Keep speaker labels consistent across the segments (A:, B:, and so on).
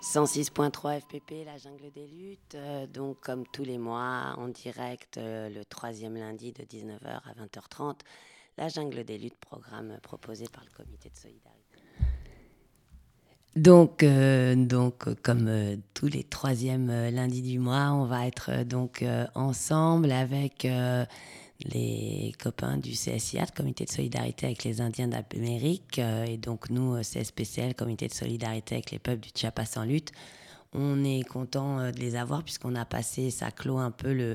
A: 106.3 FPP, la jungle des luttes, donc comme tous les mois, en direct, le troisième lundi de 19h à 20h30, la jungle des luttes, programme proposé par le comité de solidarité. Donc comme tous les troisièmes lundis du mois, on va être ensemble avec les copains du CSIA, le comité de solidarité avec les Indiens d'Amérique, et donc nous, CSPCL, comité de solidarité avec les peuples du Chiapas en lutte. On est content de les avoir puisqu'on a passé, ça clôt un peu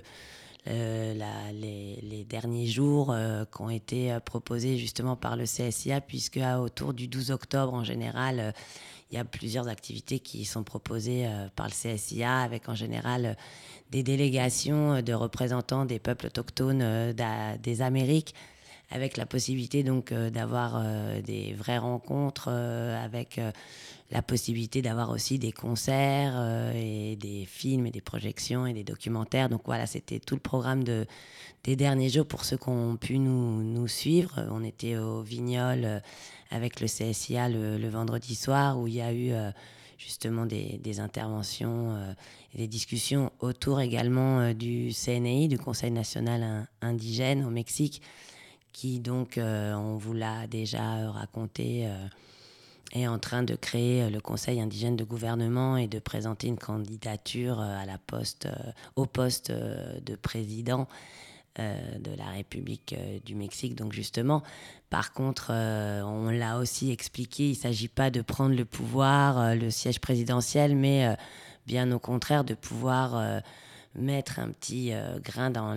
A: les derniers jours qui ont été proposés justement par le CSIA, puisque autour du 12 octobre en général, il y a plusieurs activités qui sont proposées par le CSIA, avec en général des délégations de représentants des peuples autochtones des Amériques, avec la possibilité donc d'avoir des vraies rencontres, avec la possibilité d'avoir aussi des concerts et des films et des projections et des documentaires. Donc voilà, c'était tout le programme des derniers jours pour ceux qui ont pu nous suivre. On était au Vignol avec le CSIA le vendredi soir, où il y a eu justement des interventions et des discussions autour également du CNI, du Conseil national indigène au Mexique, qui donc, on vous l'a déjà raconté, est en train de créer le Conseil indigène de gouvernement et de présenter une candidature au poste de président de la République du Mexique. Donc justement, par contre, on l'a aussi expliqué, il ne s'agit pas de prendre le pouvoir, le siège présidentiel, mais bien au contraire de pouvoir mettre un petit grain dans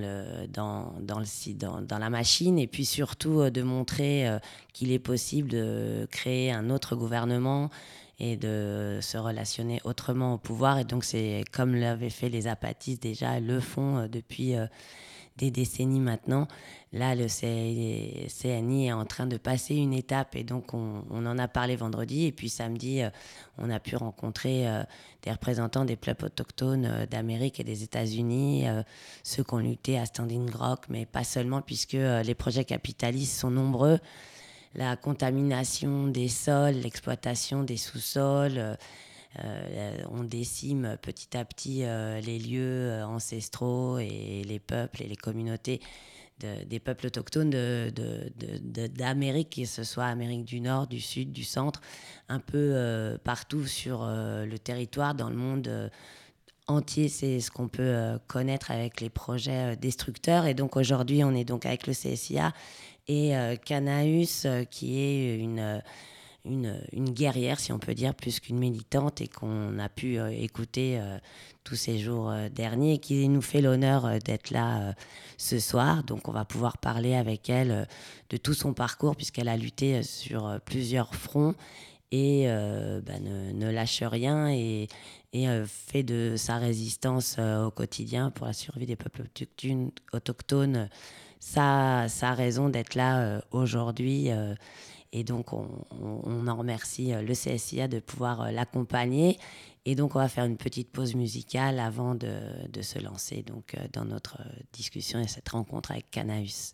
A: la machine, et puis surtout de montrer qu'il est possible de créer un autre gouvernement et de se relationner autrement au pouvoir. Et donc c'est comme l'avaient fait les apatistes déjà, le font depuis des décennies maintenant. Là, le CNI est en train de passer une étape, et donc on en a parlé vendredi, et puis samedi, on a pu rencontrer des représentants des peuples autochtones d'Amérique et des États-Unis, ceux qui ont lutté à Standing Rock, mais pas seulement, puisque les projets capitalistes sont nombreux. La contamination des sols, l'exploitation des sous-sols, on décime petit à petit les lieux ancestraux et les peuples et les communautés des peuples autochtones d'Amérique, que ce soit Amérique du Nord, du Sud, du Centre, un peu partout sur le territoire, dans le monde entier. C'est ce qu'on peut connaître avec les projets destructeurs. Et donc aujourd'hui, on est donc avec le CSIA et Canaus, qui est une guerrière, si on peut dire, plus qu'une militante, et qu'on a pu écouter tous ces jours derniers, qui nous fait l'honneur d'être là ce soir. Donc on va pouvoir parler avec elle de tout son parcours, puisqu'elle a lutté sur plusieurs fronts et ne lâche rien, et fait de sa résistance au quotidien pour la survie des peuples autochtones sa raison d'être là aujourd'hui. Et donc, on en remercie le CSIA de pouvoir l'accompagner. Et donc, on va faire une petite pause musicale avant de se lancer donc, dans notre discussion et cette rencontre avec Canaus.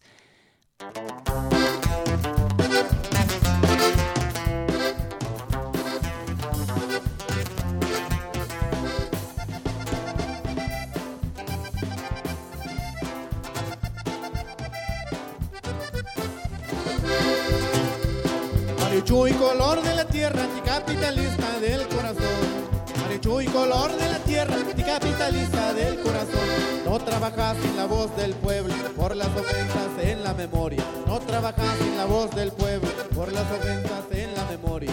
B: Amarillo y color de la tierra, anticapitalista del corazón. Amarillo y color de la tierra, anticapitalista del corazón. No trabajas sin la voz del pueblo, por las ofensas en la memoria. No trabajas sin la voz del pueblo, por las ofensas en la memoria.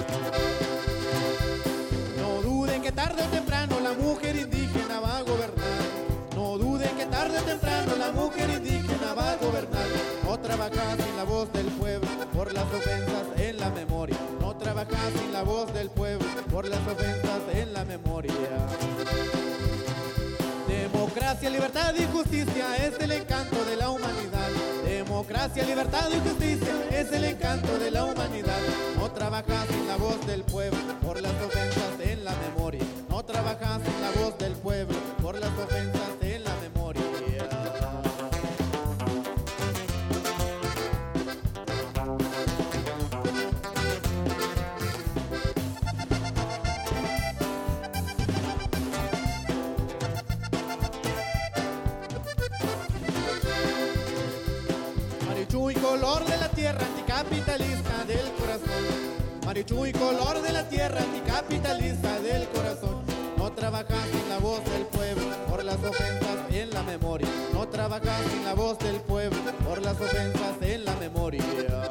B: No duden que tarde o temprano la mujer indígena va a gobernar. No duden que tarde o temprano la mujer indígena va a gobernar. No trabajas sin la voz del pueblo, por las ofensas en la memoria. No trabajas sin la voz del pueblo, por las ofensas en la memoria. Democracia, libertad y justicia es el encanto de la humanidad. Democracia, libertad y justicia es el encanto de la humanidad. No trabajas sin la voz del pueblo, por las ofensas en la memoria. No trabajas sin la voz del pueblo, por las ofensas en la memoria. Marichuy, color de la tierra, anticapitalista del corazón. Marichuy, color de la tierra, anticapitalista del corazón. No trabajas sin la voz del pueblo por las ofensas en la memoria. No trabajas sin la voz del pueblo por las ofensas en la memoria.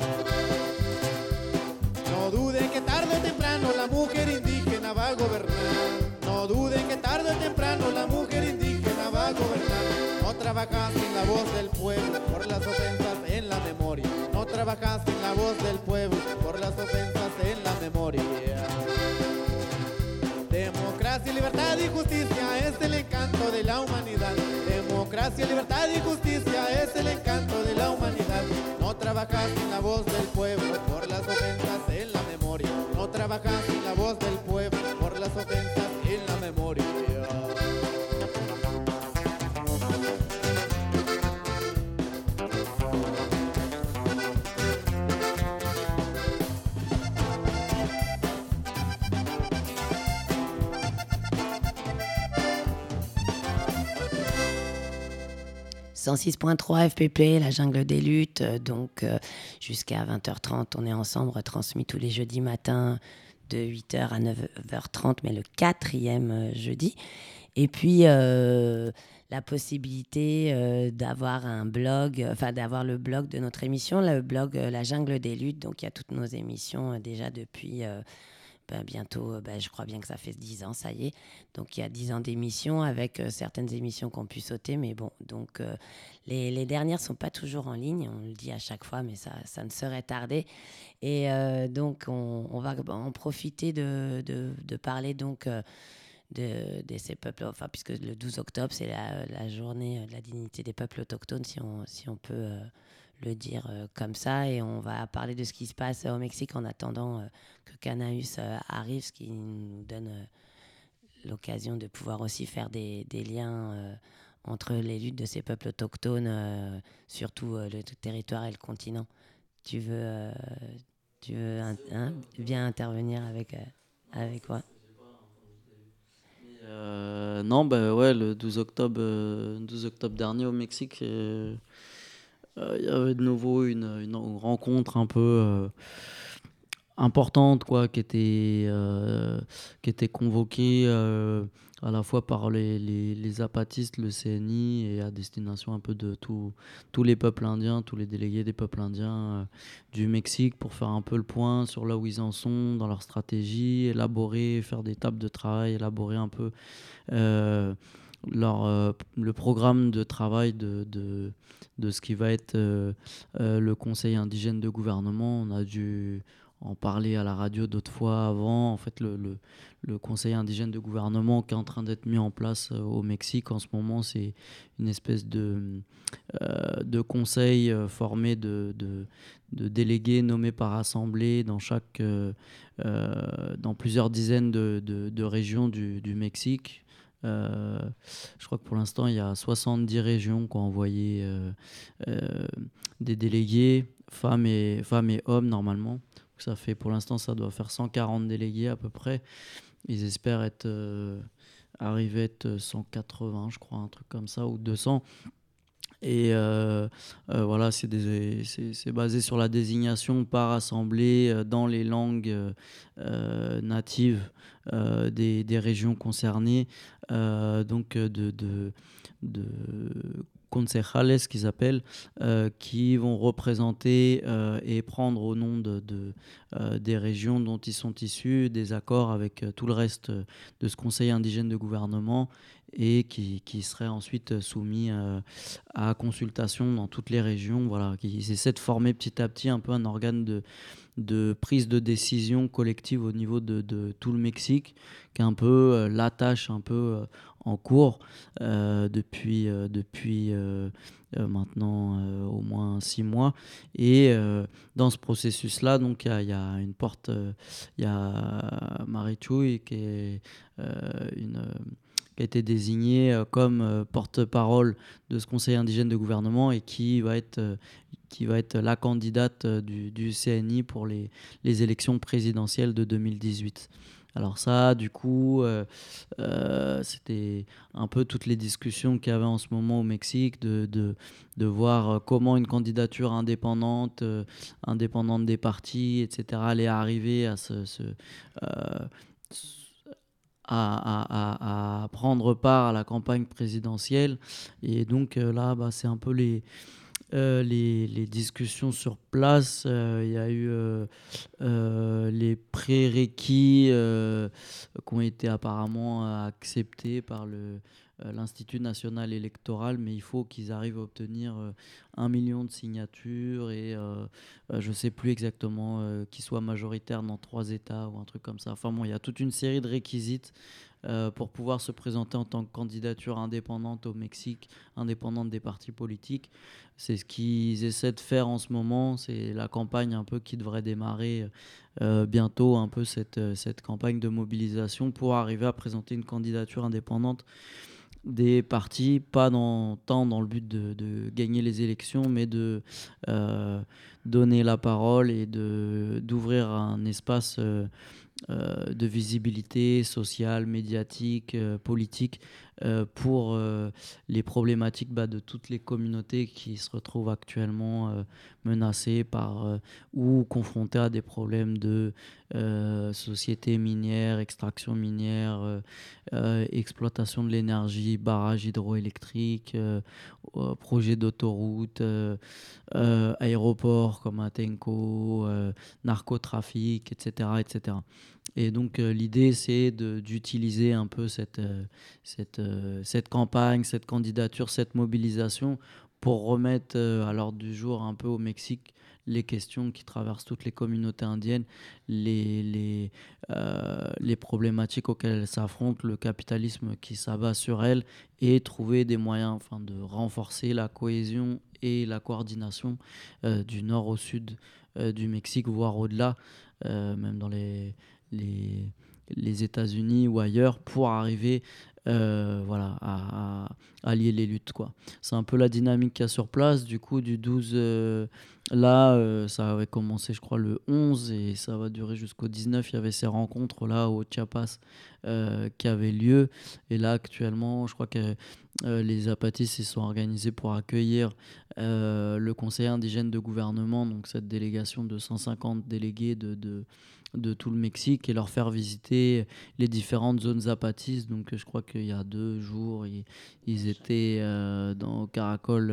B: No duden que tarde o temprano la mujer indígena va a gobernar. No duden que tarde o temprano la mujer indígena va a gobernar. No trabajas sin la voz del pueblo por las ofensas en la memoria. No trabajas sin la voz del pueblo por las ofensas en la memoria. Democracia, libertad y justicia es el encanto de la humanidad. Democracia, libertad y justicia es el encanto de la humanidad. No trabajas sin la voz del pueblo por las ofensas en la memoria. No trabajas sin la voz del pueblo por las ofensas en la memoria.
A: « 106.3 FPP, la jungle des luttes », donc jusqu'à 20h30, on est ensemble, retransmis tous les jeudis matins de 8h à 9h30, mais le 4e jeudi. Et puis, la possibilité d'avoir un blog, d'avoir le blog de notre émission, le blog La Jungle des Luttes. Donc, il y a toutes nos émissions déjà depuis bientôt, je crois bien que ça fait 10 ans, ça y est. Donc, il y a 10 ans d'émissions avec certaines émissions qu'on pu sauter. Mais bon, donc, les dernières ne sont pas toujours en ligne. On le dit à chaque fois, mais ça ne serait tardé. Et donc, on va en profiter de parler donc de ces peuples, puisque le 12 octobre, c'est la journée de la dignité des peuples autochtones, si on peut le dire comme ça. Et on va parler de ce qui se passe au Mexique en attendant que Canaus arrive, ce qui nous donne l'occasion de pouvoir aussi faire des liens entre les luttes de ces peuples autochtones, surtout le territoire et le continent. Tu veux bien intervenir avec quoi?
C: Non, ouais, le 12 octobre dernier au Mexique, il y avait de nouveau une rencontre un peu importante, quoi, qui était convoquée à la fois par les apatistes, le CNI, et à destination un peu de tous les peuples indiens, tous les délégués des peuples indiens du Mexique, pour faire un peu le point sur là où ils en sont dans leur stratégie, élaborer, faire des tables de travail, élaborer un peu le programme de travail de ce qui va être le Conseil indigène de gouvernement. On a dû en parler à la radio d'autres fois avant. En fait, le Conseil indigène de gouvernement qui est en train d'être mis en place au Mexique en ce moment, c'est une espèce de conseil formé de délégués nommés par assemblée dans plusieurs dizaines de régions du Mexique. Je crois que pour l'instant il y a 70 régions qui ont envoyé des délégués, femmes et hommes normalement. Donc ça fait, pour l'instant ça doit faire 140 délégués à peu près. Ils espèrent arriver à être 180, je crois, un truc comme ça, ou 200. Et voilà, c'est basé sur la désignation par assemblée dans les langues natives des régions concernées, donc de concejales qu'ils appellent, qui vont représenter et prendre au nom des régions dont ils sont issus des accords avec tout le reste de ce conseil indigène de gouvernement, et qui serait ensuite soumis à consultation dans toutes les régions. Voilà, ils essaient de former petit à petit un peu un organe de prise de décision collective au niveau de tout le Mexique, qui est un peu la tâche un peu en cours depuis maintenant au moins 6 mois. Et dans ce processus-là, donc il y a une porte, il y a Marichuy qui est qui a été désignée comme porte-parole de ce conseil indigène de gouvernement, et qui va être la candidate du CNI pour les élections présidentielles de 2018. Alors ça, du coup, c'était un peu toutes les discussions qu'il y avait en ce moment au Mexique, de voir comment une candidature indépendante des partis, etc., allait arriver euh, à prendre part à la campagne présidentielle. Et donc là, bah, c'est un peu les discussions sur place. Il y a eu les prérequis qui ont été apparemment acceptés par l'Institut national électoral, mais il faut qu'ils arrivent à obtenir 1 million de signatures et je ne sais plus exactement qu'ils soient majoritaires dans 3 États ou un truc comme ça. Enfin bon, il y a toute une série de réquisites pour pouvoir se présenter en tant que candidature indépendante au Mexique, indépendante des partis politiques. C'est ce qu'ils essaient de faire en ce moment. C'est la campagne un peu qui devrait démarrer bientôt, un peu cette campagne de mobilisation pour arriver à présenter une candidature indépendante des partis, pas tant dans le but de gagner les élections, mais de donner la parole et d'ouvrir un espace de visibilité sociale, médiatique, politique pour les problématiques de toutes les communautés qui se retrouvent actuellement menacées par ou confrontées à des problèmes de société minière, extraction minière, exploitation de l'énergie, barrages hydroélectriques, projets d'autoroutes, aéroports comme Atenco, narcotrafic, etc., etc. Et donc l'idée, c'est d'utiliser un peu cette campagne, cette candidature, cette mobilisation pour remettre à l'ordre du jour un peu au Mexique les questions qui traversent toutes les communautés indiennes, les problématiques auxquelles elles s'affrontent, le capitalisme qui s'abat sur elles, et trouver des moyens de renforcer la cohésion et la coordination du nord au sud du Mexique, voire au-delà, même dans les États-Unis ou ailleurs, pour arriver à allier les luttes, quoi. C'est un peu la dynamique qu'il y a sur place. Du coup, du 12, ça avait commencé, je crois, le 11 et ça va durer jusqu'au 19. Il y avait ces rencontres là au Chiapas qui avaient lieu. Et là, actuellement, je crois que les zapatistes se sont organisés pour accueillir le conseil indigène de gouvernement, donc cette délégation de 150 délégués de tout le Mexique, et leur faire visiter les différentes zones zapatistes. Donc je crois qu'il y a 2 jours, ils étaient dans Caracol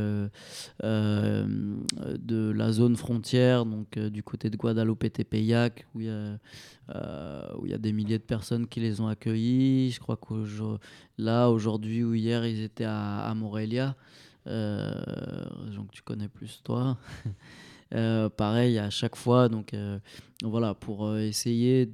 C: de la zone frontière, donc du côté de Guadalupe-Tepeyac, où il y a des milliers de personnes qui les ont accueillis. Je crois qu'aujourd'hui ou hier, ils étaient à Morelia, région que tu connais plus toi. Pareil à chaque fois, donc voilà, pour essayer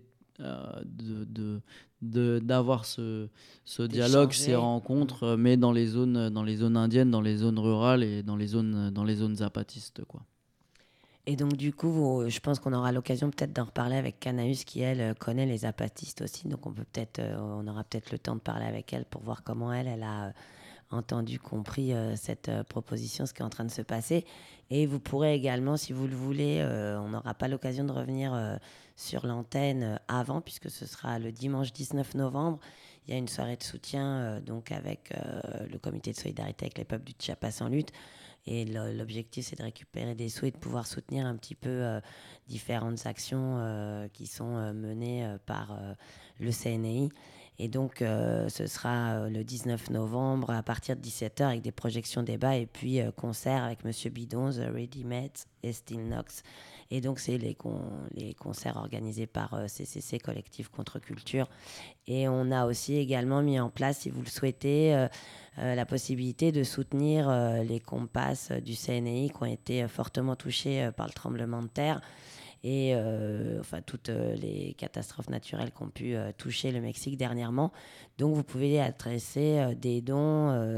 C: d'avoir ce dialogue, ces rencontres, mais dans les zones indiennes, dans les zones rurales et dans les zones zapatistes, quoi.
A: Et donc du coup, je pense qu'on aura l'occasion peut-être d'en reparler avec Canaüs qui, elle, connaît les zapatistes aussi. Donc on aura peut-être le temps de parler avec elle pour voir comment elle a entendu, compris cette proposition, ce qui est en train de se passer. Et vous pourrez également, si vous le voulez, on n'aura pas l'occasion de revenir sur l'antenne avant, puisque ce sera le dimanche 19 novembre. Il y a une soirée de soutien donc avec le comité de solidarité avec les peuples du Chiapas en lutte. Et l'objectif, c'est de récupérer des sous et de pouvoir soutenir un petit peu différentes actions qui sont menées par le CNI. Et donc, ce sera le 19 novembre à partir de 17h avec des projections débats et puis concert avec Monsieur Bidon, The Ready Made et Still Knox. Et donc, c'est les concerts organisés par CCC, Collectif Contre-Culture. Et on a aussi également mis en place, si vous le souhaitez, la possibilité de soutenir les compasses du CNI qui ont été fortement touchés par le tremblement de terre et toutes les catastrophes naturelles qui ont pu toucher le Mexique dernièrement. Donc vous pouvez adresser des dons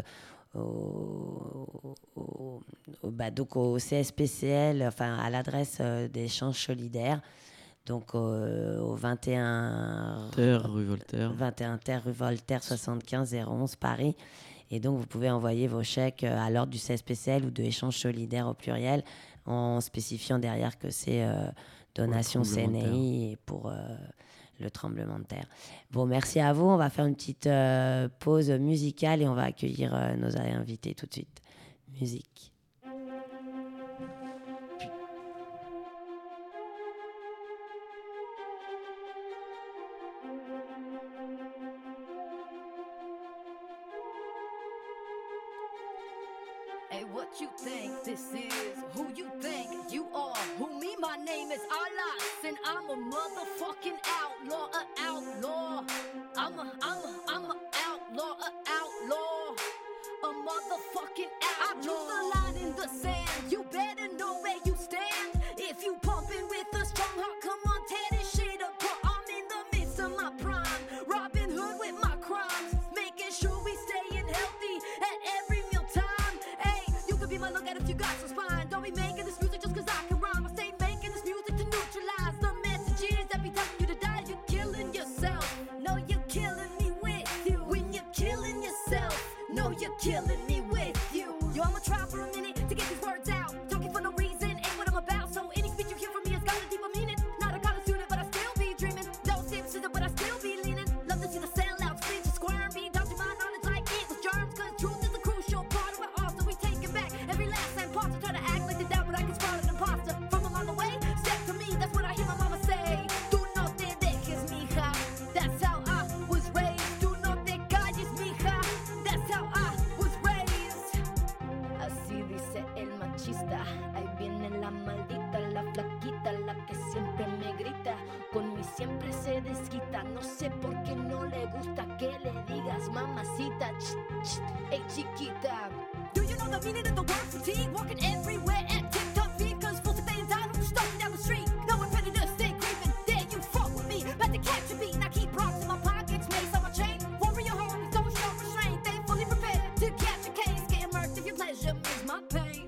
A: donc au CSPCL, à l'adresse d'échanges solidaires. Donc au 21
C: rue Voltaire.
A: 21 rue Voltaire 75 011 Paris. Et donc vous pouvez envoyer vos chèques à l'ordre du CSPCL ou de échanges solidaires au pluriel, en spécifiant derrière que c'est donation CNI et pour le tremblement de terre. Bon, merci à vous. On va faire une petite pause musicale et on va accueillir nos invités tout de suite. Musique.
D: Hey, what you think this is? Who you think you are? Who me? My name is Allah, and I'm a motherfucking outlaw, outlaw. I'm a outlaw, outlaw. A motherfucking outlaw. I drew the line in the sand. You better know where you stand. If you pumping with a strong heart, come on, tear this shit apart. I'm in the midst of my prime, Robin Hood with my crimes, making sure we staying healthy at every mealtime. Hey, you could be my lookout if you got some spine. Don't be making this music just cause I can rhyme. I stay making this music to neutralize the messages that be telling you to die. You're killing yourself. No, you're killing me with you. When you're killing yourself, no, you're killing me with you. Yo, I'ma try for a minute to get these words out. Talking for no reason ain't what I'm about. So any speech you hear from me has got a deeper meaning. Not a college student, but I still be dreaming. No tips, but I still be leaning. Love to see the sellouts flinch and squirm. Be dodging my knowledge like it was germs. Cause truth is a crucial part of our art. So we take it back every last same part to try to act like the doubt, but I can spot an imposter. From a mile away, step to me, that's what I hear my mama say. Tú no te dejes, mija. That's how I was raised. Tú no te calles, mija. That's how I was raised. Así dice el machista. Ahí viene la maldita, la flaquita, la que siempre me grita. Con mi siempre se desquita. No sé por qué no le gusta que le digas mamacita. Hey chiquita. Do you know the meaning of the word fatigue? Walking everywhere at TikTok feed. Cause fools if they ain't died, I'm stalking down the street. No one ready to stay creeping. There you fuck with me. About to catch a beat. And I keep rocks in my pockets. Mace on my chain. Warrior homies don't show restraint. They fully prepared to catch a case. Getting murked if your pleasure means my pain.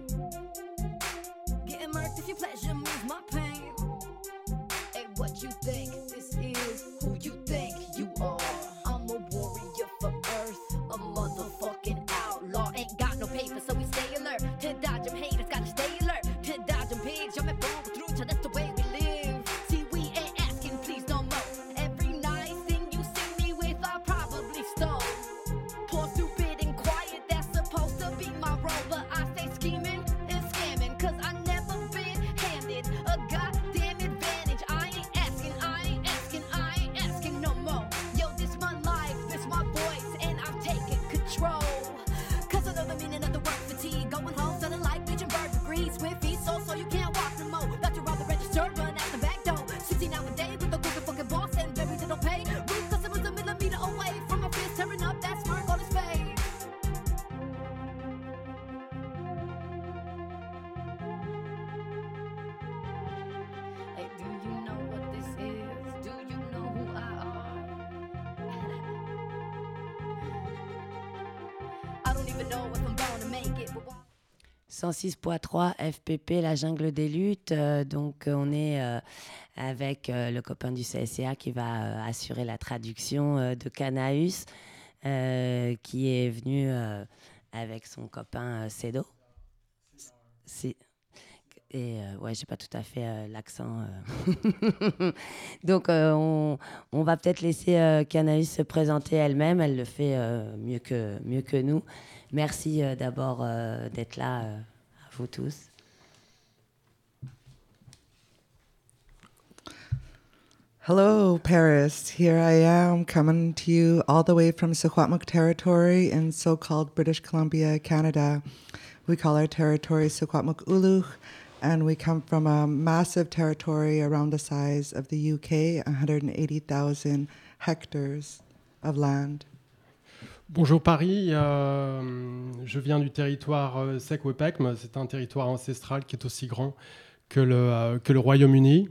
D: Getting murked if your pleasure means my pain. Hey, what you think this is? Who you think you are? I'm a warrior for Earth, a motherfucking outlaw. Ain't got no paper, so we stay alert. To dodge them haters, gotta stay alert. To dodge them pigs, yo me pongo trucha, that's the way we live. See, we ain't asking, please no more. Every nice thing you see me with, I probably stole. Poor, stupid, and quiet, that's supposed to be my role. But I stay scheming and scamming, cause I never been handed a goddamn advantage. I ain't asking no more. Yo, this my life, this my voice, and I'm taking control. Cause I know the meaning of the word fatigue. Going home, sounding like bitch and bird degrees. With feet so you can't walk no more. About to rob the register, run out the back door. 16 hour day with a crooked fucking boss and buried to no pay. Rude customers a millimeter away from my fist, tearing up that smirk on his face. Hey, do you know what this is? Do you know who I are? I don't even know if I'm gonna make it, but
A: 106.3 FPP, la jungle des luttes. Donc, on est avec le copain du CSCA qui va assurer la traduction de Canaus, qui est venu avec son copain Cedo. Et ouais, j'ai pas tout à fait l'accent. Donc, on va peut-être laisser Canaus se présenter elle-même. Elle le fait mieux que nous. Merci d'abord d'être là, à vous tous.
E: Hello, Paris. Here I am coming to you all the way from Secwepemc territory in so-called British Columbia, Canada. We call our territory Secwepemc Uluk, and we come from a massive territory around the size of the UK, 180,000 hectares of land.
F: Bonjour Paris, je viens du territoire Secwepemc. C'est un territoire ancestral qui est aussi grand que le Royaume-Uni.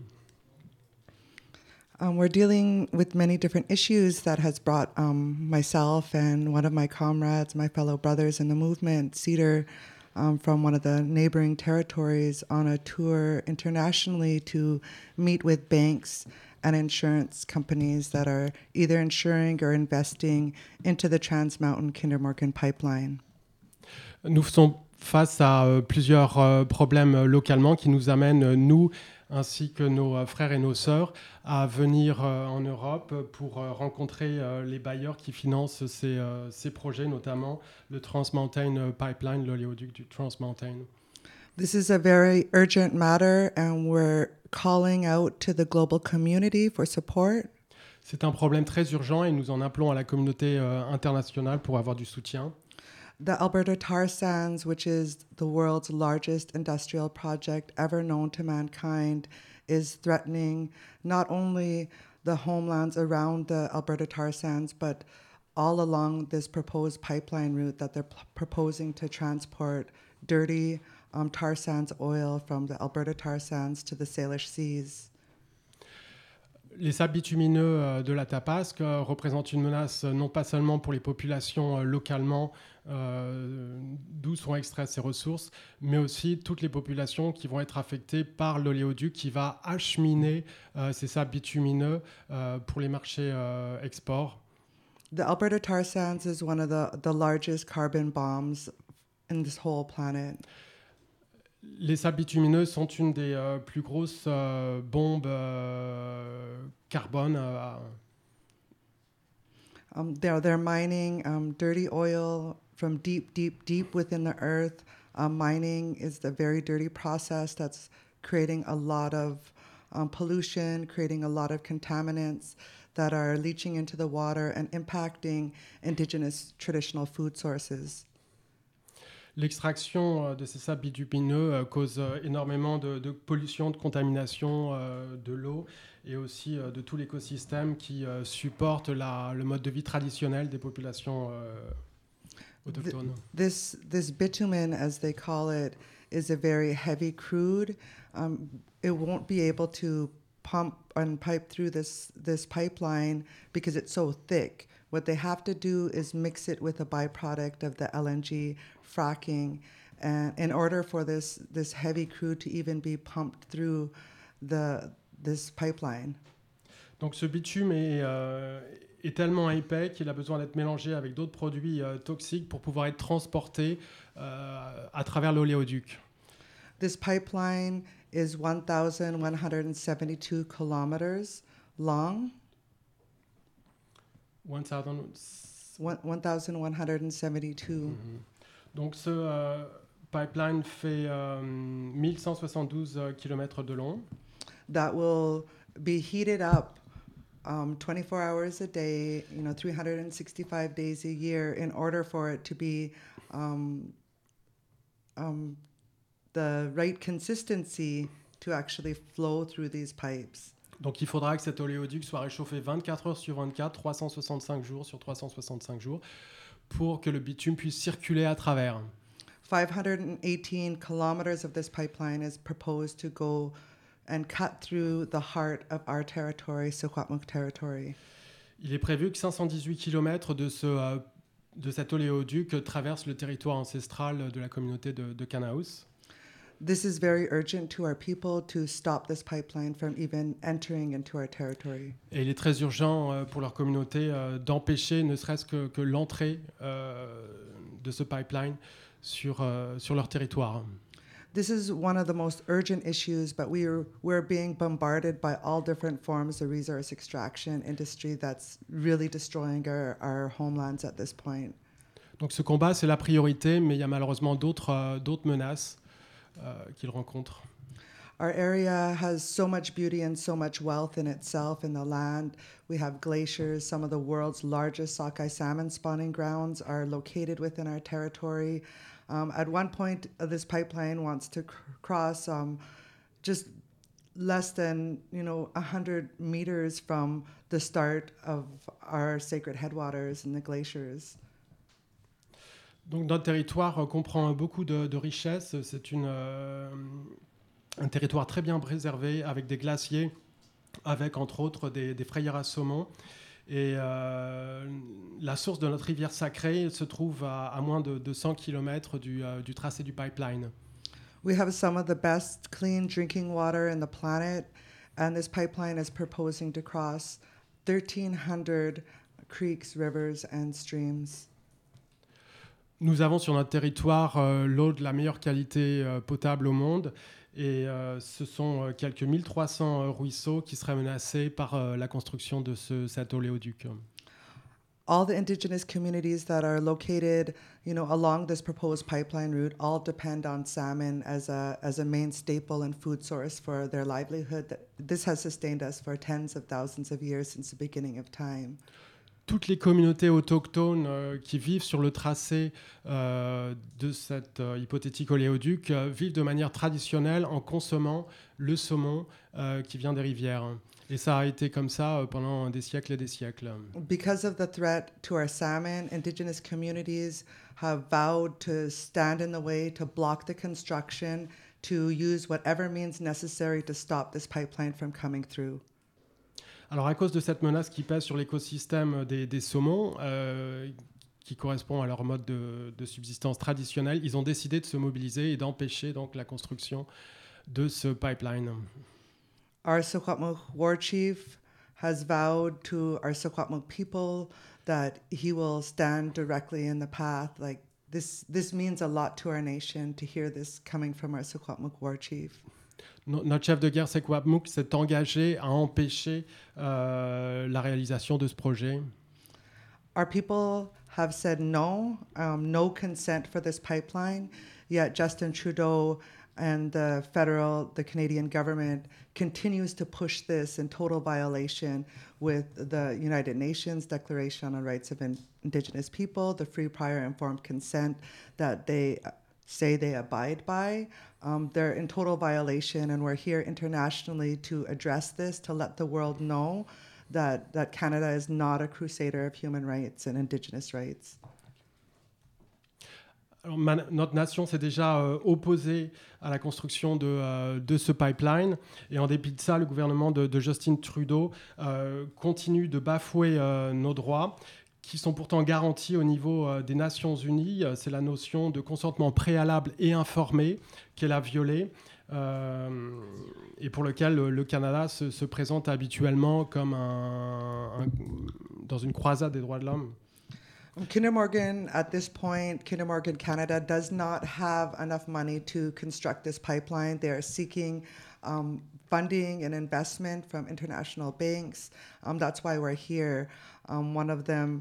E: We're dealing with many different issues that has brought myself and one of my comrades, my fellow brothers in the movement, Cedar, from one of the neighboring territories on a tour internationally to meet with banks and insurance companies that are either insuring or investing into the Trans Mountain Kinder Morgan pipeline.
F: Nous faisons face à plusieurs problèmes localement qui nous amènent, nous, ainsi que nos frères et nos sœurs à venir en Europe pour rencontrer les bailleurs qui financent ces projets, notamment le Trans Mountain Pipeline, l'oléoduc du Trans Mountain.
E: This is a very urgent matter, and we're calling out to the global community for support.
F: C'est un problème très urgent et nous en appelons à la communauté internationale pour avoir du soutien.
E: The Alberta tar sands, which is the world's largest industrial project ever known to mankind, is threatening not only the homelands around the Alberta tar sands, but all along this proposed pipeline route that they're proposing to transport dirty tar sands oil from the Alberta tar sands to the Salish seas.
F: Les sables bitumineux de l'Atapasque représentent une menace non pas seulement pour les populations localement d'où sont extraites ces ressources, mais aussi toutes les populations qui vont être affectées par l'oléoduc qui va acheminer ces sables bitumineux pour les marchés export.
E: The Alberta tar sands is one of the largest carbon bombs in this whole planet.
F: Les sables bitumineux sont une des plus grosses bombes carbone.
E: They're mining dirty oil from deep within the earth. Mining is the very dirty process that's creating a lot of pollution, creating a lot of contaminants that are leaching into the water and impacting indigenous traditional food sources.
F: L'extraction de ces sables bitumineux cause énormément de pollution, de contamination de l'eau et aussi de tout l'écosystème qui supporte le mode de vie traditionnel des populations autochtones.
E: This bitumen, as they call it, is a very heavy crude. It won't be able to pump and pipe through this pipeline because it's so thick. What they have to do is mix it with a byproduct of the LNG fracking, and in order for this heavy crude to even be pumped through this pipeline.
F: Donc ce bitume est tellement épais qu'il a besoin d'être mélangé avec d'autres produits toxiques pour pouvoir être transporté à travers l'oléoduc.
E: This pipeline is 1,172 kilometers long. 1,172.
F: Donc ce pipeline fait 1172 km de long.
E: That will be heated up 24 hours a day, 365 days a year in order for it to be the right consistency to actually flow through these pipes.
F: Donc il faudra que cet oléoduc soit réchauffé 24 heures sur 24, 365 jours sur 365 jours pour que le bitume puisse circuler à travers.
E: 518 kilometers of this pipeline is proposed to go and cut through the heart of our territory, Secwepemc territory.
F: Il est prévu que 518 km de cet oléoduc traverse le territoire ancestral de la communauté de Kanaus.
E: This is very urgent to our people to stop this pipeline from even entering into our territory.
F: Et il est très urgent pour leur communauté d'empêcher ne serait-ce que l'entrée de ce pipeline sur leur territoire.
E: This is one of the most urgent issues, but we're being bombarded by all different forms of resource extraction industry that's really destroying our homelands at this point.
F: Donc ce combat, c'est la priorité, mais il y a malheureusement d'autres menaces qu'ils rencontrent.
E: Our area has so much beauty and so much wealth in itself in the land. We have glaciers. Some of the world's largest sockeye salmon spawning grounds are located within our territory. At one point, this pipeline wants to cross just less than 100 meters from the start of our sacred headwaters in the glaciers.
F: Donc notre territoire comprend beaucoup de richesses. C'est un territoire très bien préservé avec des glaciers, avec entre autres des frayères à saumon. Et la source de notre rivière sacrée se trouve à moins de 100 km du tracé du pipeline.
E: We have some of the best clean drinking water in the planet, and this pipeline is proposing to cross 1,300 creeks, rivers, and streams.
F: Nous avons sur notre territoire l'eau de la meilleure qualité potable au monde Et ce sont quelques 1300 ruisseaux qui seraient menacés par la construction de cet oléoduc.
E: All the indigenous communities that are located, along this proposed pipeline route, all depend on salmon as a main staple and food source for their livelihood. This has sustained us for tens of thousands of years since the beginning of time.
F: Toutes les communautés autochtones qui vivent sur le tracé de cet hypothétique oléoduc vivent de manière traditionnelle en consommant le saumon qui vient des rivières. Et ça a été comme ça pendant des siècles et des siècles.
E: Because of the threat to our salmon, indigenous communities have vowed to stand in the way, to block the construction, to use whatever means necessary to stop this pipeline from coming through.
F: Alors à cause de cette menace qui pèse sur l'écosystème des saumons, qui correspond à leur mode de subsistance traditionnel, ils ont décidé de se mobiliser et d'empêcher donc la construction de ce pipeline.
E: Our Secwepemc war chief has vowed to our Secwepemc people that he will stand directly in the path. Like this means a lot to our nation to hear this coming from our Secwepemc war chief.
F: Notre chef de guerre Secwepemc s'est engagé à empêcher la réalisation de ce projet.
E: Our people have said no consent for this pipeline, yet Justin Trudeau and the Canadian government continues to push this in total violation with the United Nations Declaration on the Rights of Indigenous People, the free, prior, informed consent that they say they abide by. They're in total violation, and we're here internationally to address this, to let the world know that Canada is not a crusader of human rights and Indigenous rights.
F: Alors, notre nation s'est déjà opposée à la construction de ce pipeline. Et en dépit de ça, le gouvernement de Justin Trudeau continue de bafouer nos droits, qui sont pourtant garantis au niveau des Nations Unies. C'est la notion de consentement préalable et informé qu'elle a violée. Et pour lequel le Canada se présente habituellement comme dans une croisade des droits de l'homme.
E: Kinder Morgan, at this point, Kinder Morgan Canada does not have enough money to construct this pipeline. They are seeking funding and investment from international banks. That's why we're here. One of them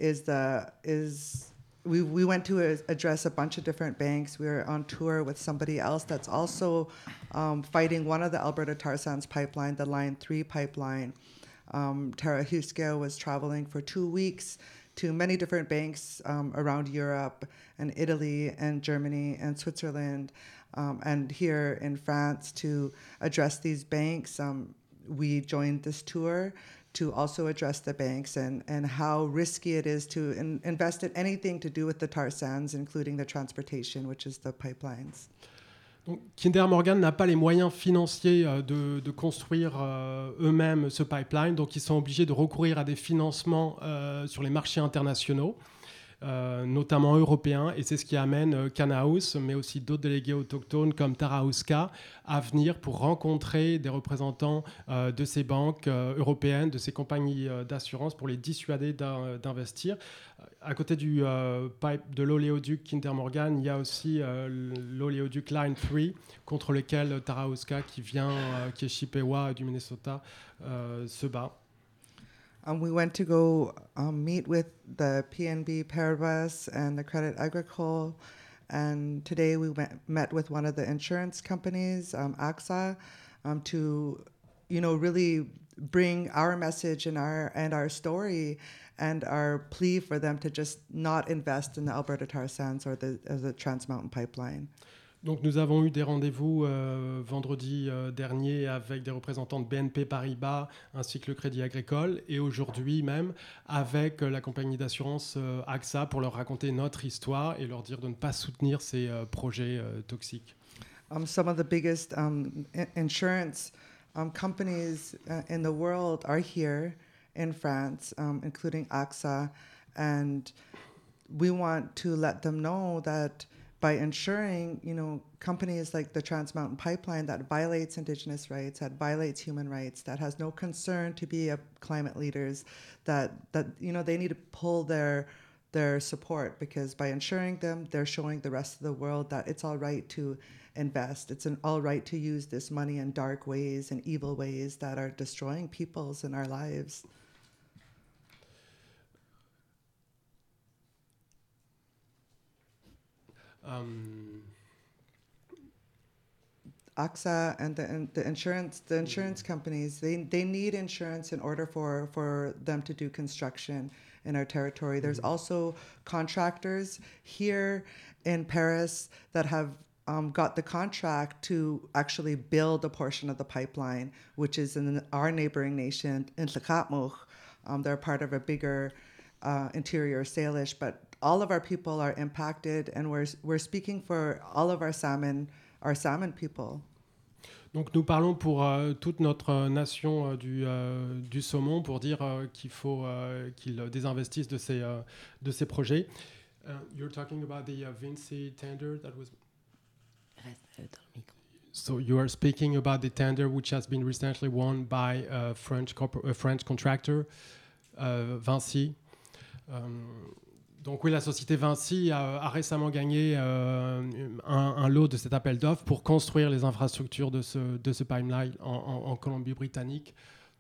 E: we went to address a bunch of different banks. We were on tour with somebody else that's also fighting one of the Alberta tar sands pipeline, the Line 3 pipeline. Tara Huska was traveling for 2 weeks to many different banks around Europe and Italy and Germany and Switzerland and here in France to address these banks. We joined this tour to also address the banks and how risky it is to invest in anything to do with the tar sands, including the transportation, which is the pipelines.
F: Donc, Kinder Morgan n'a pas les moyens financiers de construire eux-mêmes ce pipeline, donc ils sont obligés de recourir à des financements sur les marchés internationaux, notamment européens, et c'est ce qui amène Kanaus, mais aussi d'autres délégués autochtones comme Tara Huska, à venir pour rencontrer des représentants de ces banques européennes, de ces compagnies d'assurance, pour les dissuader d'investir. À côté de l'oléoduc Kinder Morgan, il y a aussi l'oléoduc Line 3, contre lequel Tara Huska, qui est Chippewa du Minnesota, se bat.
E: We went to go meet with the PNB Paribas and the Credit Agricole, and today we met with one of the insurance companies, AXA, to really bring our message and our story and our plea for them to just not invest in the Alberta tar sands or the Trans Mountain Pipeline.
F: Donc nous avons eu des rendez-vous vendredi dernier avec des représentants de BNP Paribas ainsi que le Crédit Agricole et aujourd'hui même avec la compagnie d'assurance AXA pour leur raconter notre histoire et leur dire de ne pas soutenir ces projets toxiques.
E: Some of the biggest insurance companies in the world are here in France, including AXA, and we want to let them know that by ensuring, companies like the Trans Mountain Pipeline that violates Indigenous rights, that violates human rights, that has no concern to be climate leaders, that they need to pull their support, because by ensuring them, they're showing the rest of the world that it's all right to invest. It's an all right to use this money in dark ways and evil ways that are destroying peoples in our lives. AXA and the insurance companies, they need insurance in order for them to do construction in our territory. There's also contractors here in Paris that have got the contract to actually build a portion of the pipeline, which is in our neighboring nation, in Tlakatmuch. They're part of a bigger interior Salish, but all of our people are impacted, and we're speaking for all of our salmon people.
F: Donc nous parlons pour toute notre nation du saumon pour dire qu'il faut qu'ils désinvestissent de ces projets. You're talking about the Vinci tender that was...
A: Reste dans le micro.
F: So you are speaking about the tender which has been recently won by a French contractor, Vinci. Donc oui, la société Vinci a récemment gagné un lot de cet appel d'offres pour construire les infrastructures de ce pipeline en Colombie-Britannique.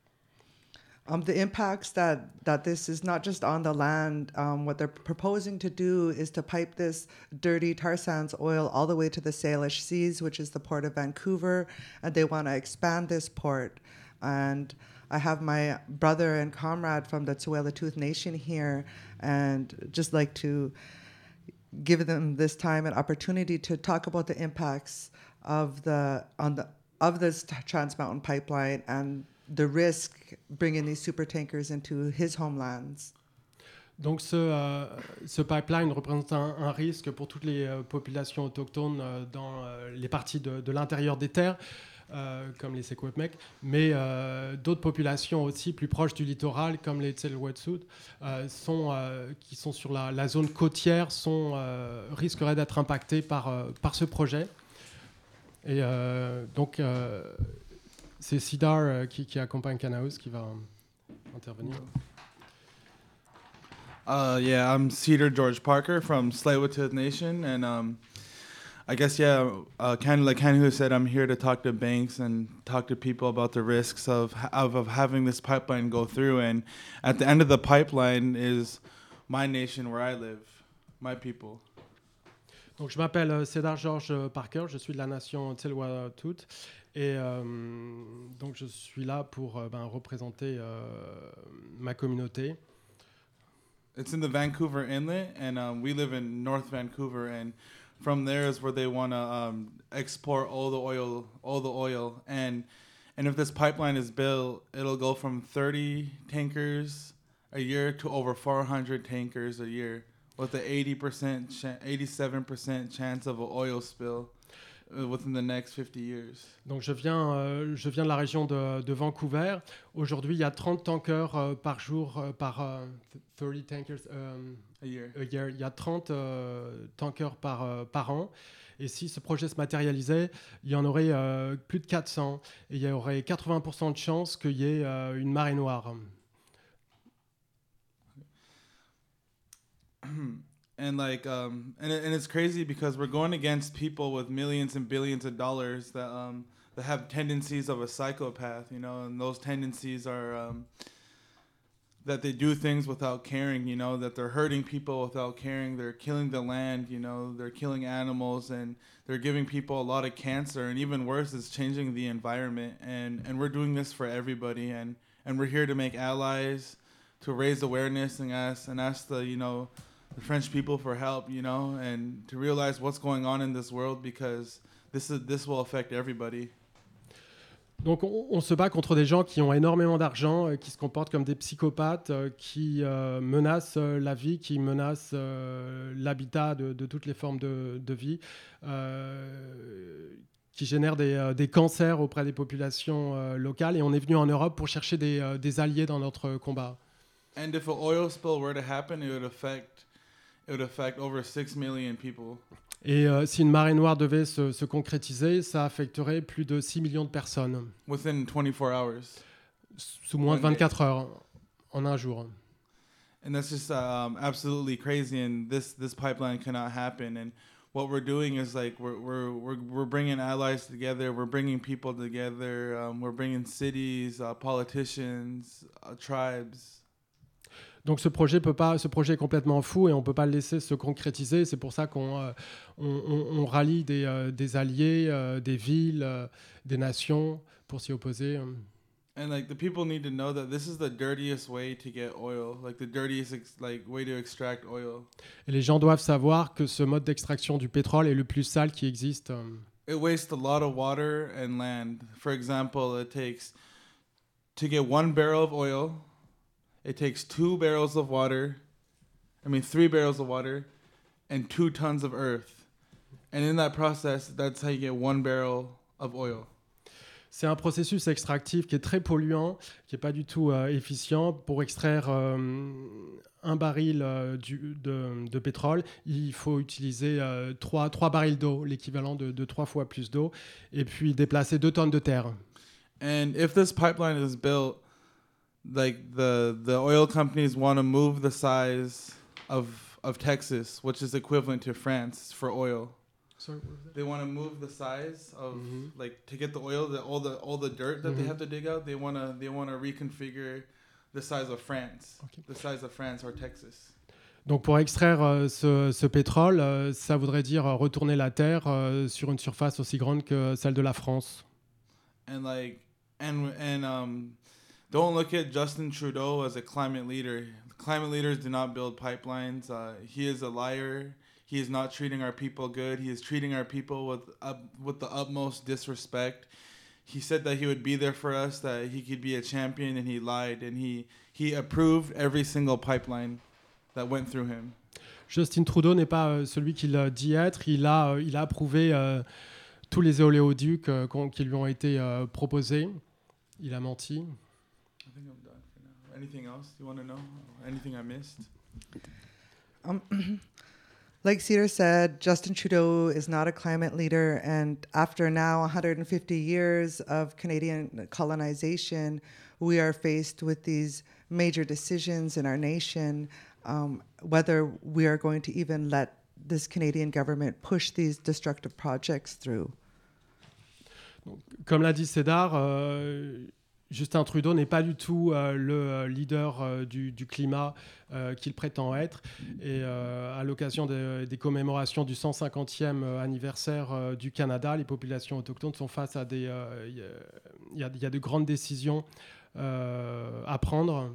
E: The impacts that this is not just on the land. What they're proposing to do is to pipe this dirty tar sands oil all the way to the Salish Seas, which is the port of Vancouver, and they want to expand this port. And I have my brother and comrade from the Tsleil-Waututh Nation here, and just like to give them this time and opportunity to talk about the impacts of this Trans Mountain Pipeline and the risk bringing these super tankers into his homelands.
F: Donc ce pipeline représente un risque pour toutes les populations autochtones dans les parties de l'intérieur des terres, comme les Secwepemc, mais d'autres populations aussi plus proches du littoral, comme les Tsleil-Waututh, qui sont sur la zone côtière, risqueraient d'être impactées par ce projet. Et donc c'est Sidar qui accompagne Kanaus qui va intervenir.
G: Yeah, I'm Cedar George Parker from Tsleil-Waututh Nation, and I guess, kind of like Kanu said, I'm here to talk to banks and talk to people about the risks of having this pipeline go through. And at the end of the pipeline is my nation where I live, my people.
F: Donc je m'appelle Cedar George Parker, je suis de la nation Tsleil-Waututh et donc je suis là pour représenter ma communauté.
G: It's in the Vancouver Inlet, and we live in North Vancouver, and from there is where they want to export all the oil, and if this pipeline is built, it'll go from 30 tankers a year to over 400 tankers a year, with an 87% chance of an oil spill within the next 50 years.
F: Donc je viens de la région de Vancouver. Aujourd'hui, il y a 30 tankers par jour, 30 tankers
G: a year.
F: Il y a 30 tankers par an. Et si ce projet se matérialisait, il y en aurait plus de 400. Et il y aurait 80% de chances qu'il y ait une marée noire.
G: And and it's crazy because we're going against people with millions and billions of dollars that have tendencies of a psychopath, and those tendencies are that they do things without caring, that they're hurting people without caring. They're killing the land, they're killing animals, and they're giving people a lot of cancer, and even worse is changing the environment. And we're doing this for everybody, and we're here to make allies, to raise awareness and ask the French people for help, and to realize what's going on in this world, because this will affect everybody.
F: Donc on se bat contre des gens qui ont énormément d'argent, qui se comportent comme des psychopathes, qui menacent la vie, qui menacent l'habitat de toutes les formes de vie, qui génèrent des cancers auprès des populations locales. Et on est venu en Europe pour chercher des alliés dans notre combat.
G: And if an oil spill were to happen, it would affect over 6 million people.
F: Et si une marée noire devait se concrétiser, ça affecterait plus de 6 millions de personnes.
G: Within 24 hours.
F: Sous moins de 24 heures, en un jour.
G: And that's just absolutely crazy, and this pipeline cannot happen. And what we're doing is like we're bringing allies together, we're bringing people together, we're bringing cities, politicians, tribes.
F: Donc ce projet est complètement fou et on peut pas le laisser se concrétiser. C'est pour ça qu'on on rallie des alliés, des villes, des nations pour s'y opposer.
G: And like the people need to know that this is the dirtiest way to get oil, like the dirtiest way to extract oil.
F: Et les gens doivent savoir que ce mode d'extraction du pétrole est le plus sale qui existe.
G: It wastes a lot of water and land. For example, it takes to get 1 barrel of oil, it takes 2 barrels of water, 3 barrels of water, and 2 tons of earth. And in that process, that's how you get 1 barrel of oil.
F: C'est un processus extractif qui est très polluant, qui n'est pas du tout efficient. Pour extraire un baril de pétrole, il faut utiliser 3 barils d'eau, l'équivalent de 3 fois plus d'eau, et puis déplacer 2 tonnes de terre.
G: And if this pipeline is built, like the oil companies want to move the size of Texas, which is equivalent to France for oil. They want to move the size of like to get the oil, all the dirt that they have to dig out. They want to reconfigure the size of France, the size of France or Texas.
F: Donc pour extraire ce pétrole, ça voudrait dire retourner la terre sur une surface aussi grande que celle de la France.
G: And don't look at Justin Trudeau as a climate leader. Climate leaders do not build pipelines. He is a liar. He is not treating our people good. He is treating our people with the utmost disrespect. He said that he would be there for us, that he could be a champion, and he lied. And he approved every single pipeline that went through him.
F: Justin Trudeau n'est pas celui qu'il dit être. Il a approuvé tous les oléoducs qui lui ont été proposés. Il a menti.
G: I think I'm done for now. Anything else you want to know? Anything I missed?
E: Like Cedar said, Justin Trudeau is not a climate leader, and after now 150 years of Canadian colonization, we are faced with these major decisions in our nation, whether we are going to even let this Canadian government push these destructive projects through.
F: Comme l'a dit Cédar, Justin Trudeau n'est pas du tout le leader du climat qu'il prétend être. Et à l'occasion des commémorations du 150e anniversaire du Canada, les populations autochtones sont face à il y a de grandes décisions à prendre.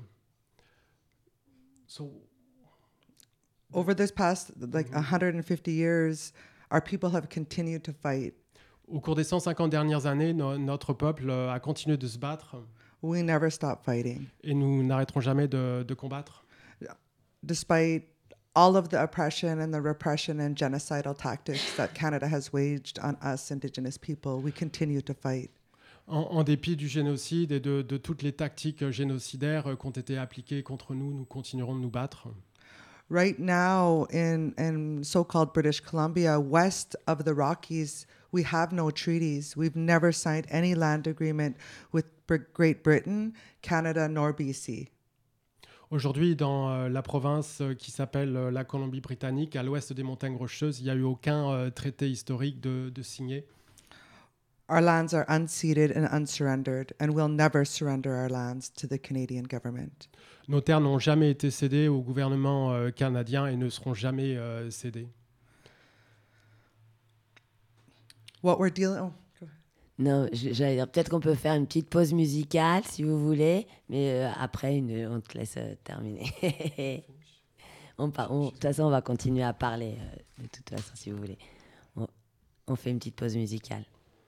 E: Over this past 150 years, our people have continued to fight.
F: Au cours des 150 dernières années, notre peuple a continué de se battre.
E: We never stop fighting.
F: Et nous n'arrêterons jamais de combattre.
E: Despite all of the oppression and the repression and genocidal tactics that Canada has waged on us Indigenous people, we continue to fight.
F: En dépit du génocide et de toutes les tactiques génocidaires qui ont été appliquées contre nous, nous continuerons de nous battre.
E: Right now, in so-called British Columbia, west of the Rockies, we have no treaties. We've never signed any land agreement with Great Britain, Canada, nor BC.
F: Aujourd'hui, dans la province qui s'appelle la Colombie-Britannique, à l'ouest des montagnes Rocheuses, il n'y a eu aucun traité historique de signé.
E: Our lands are unceded and unsurrendered, and we'll never surrender our lands to the Canadian government.
F: Nos terres n'ont jamais été cédées au gouvernement canadien et ne seront jamais cédées.
E: What we're dealing...
A: Non, j'allais dire, peut-être qu'on peut faire une petite pause musicale, si vous voulez, mais après, on te laisse terminer. De toute façon, on va continuer à parler, de toute façon, si vous voulez. On fait une petite pause musicale.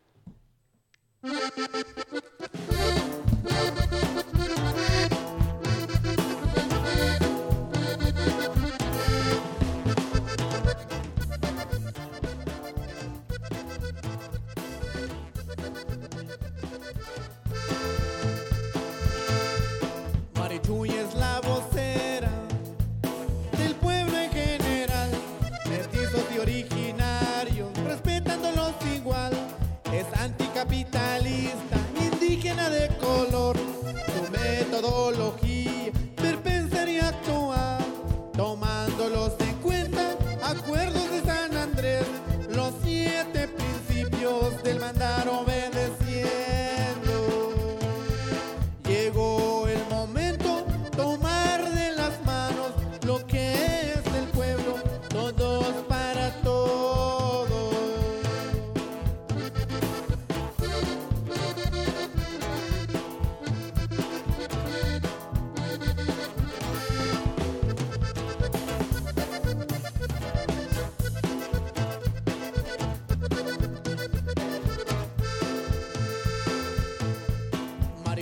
B: Marichuy es la vocera del pueblo en general, mestizos y originarios, respetándolos igual, es anticapitalista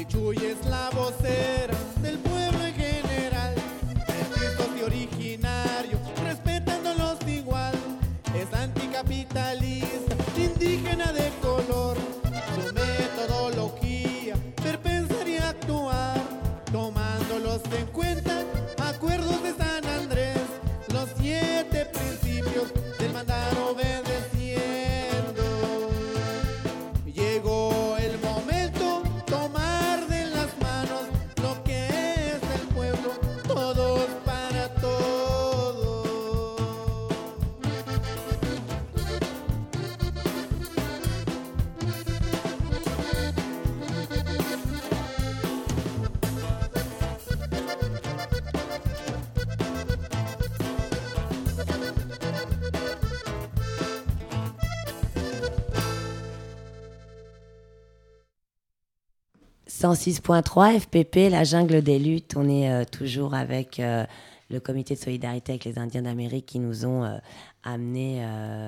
B: Marichuy es la vocera del pueblo en general, mestizos y originarios, respetándolos igual. Es anticapitalista, indígena de color, su metodología, ver, pensar y actuar, tomándolos en cuenta, acuerdos de San Andrés, los 7 principios del mandar obedeciendo. Llegó el momento, tomar de las manos lo que es el pueblo, todos para todos.
A: « 106.3 FPP, la jungle des luttes ». On est toujours avec le comité de solidarité avec les Indiens d'Amérique qui nous ont amené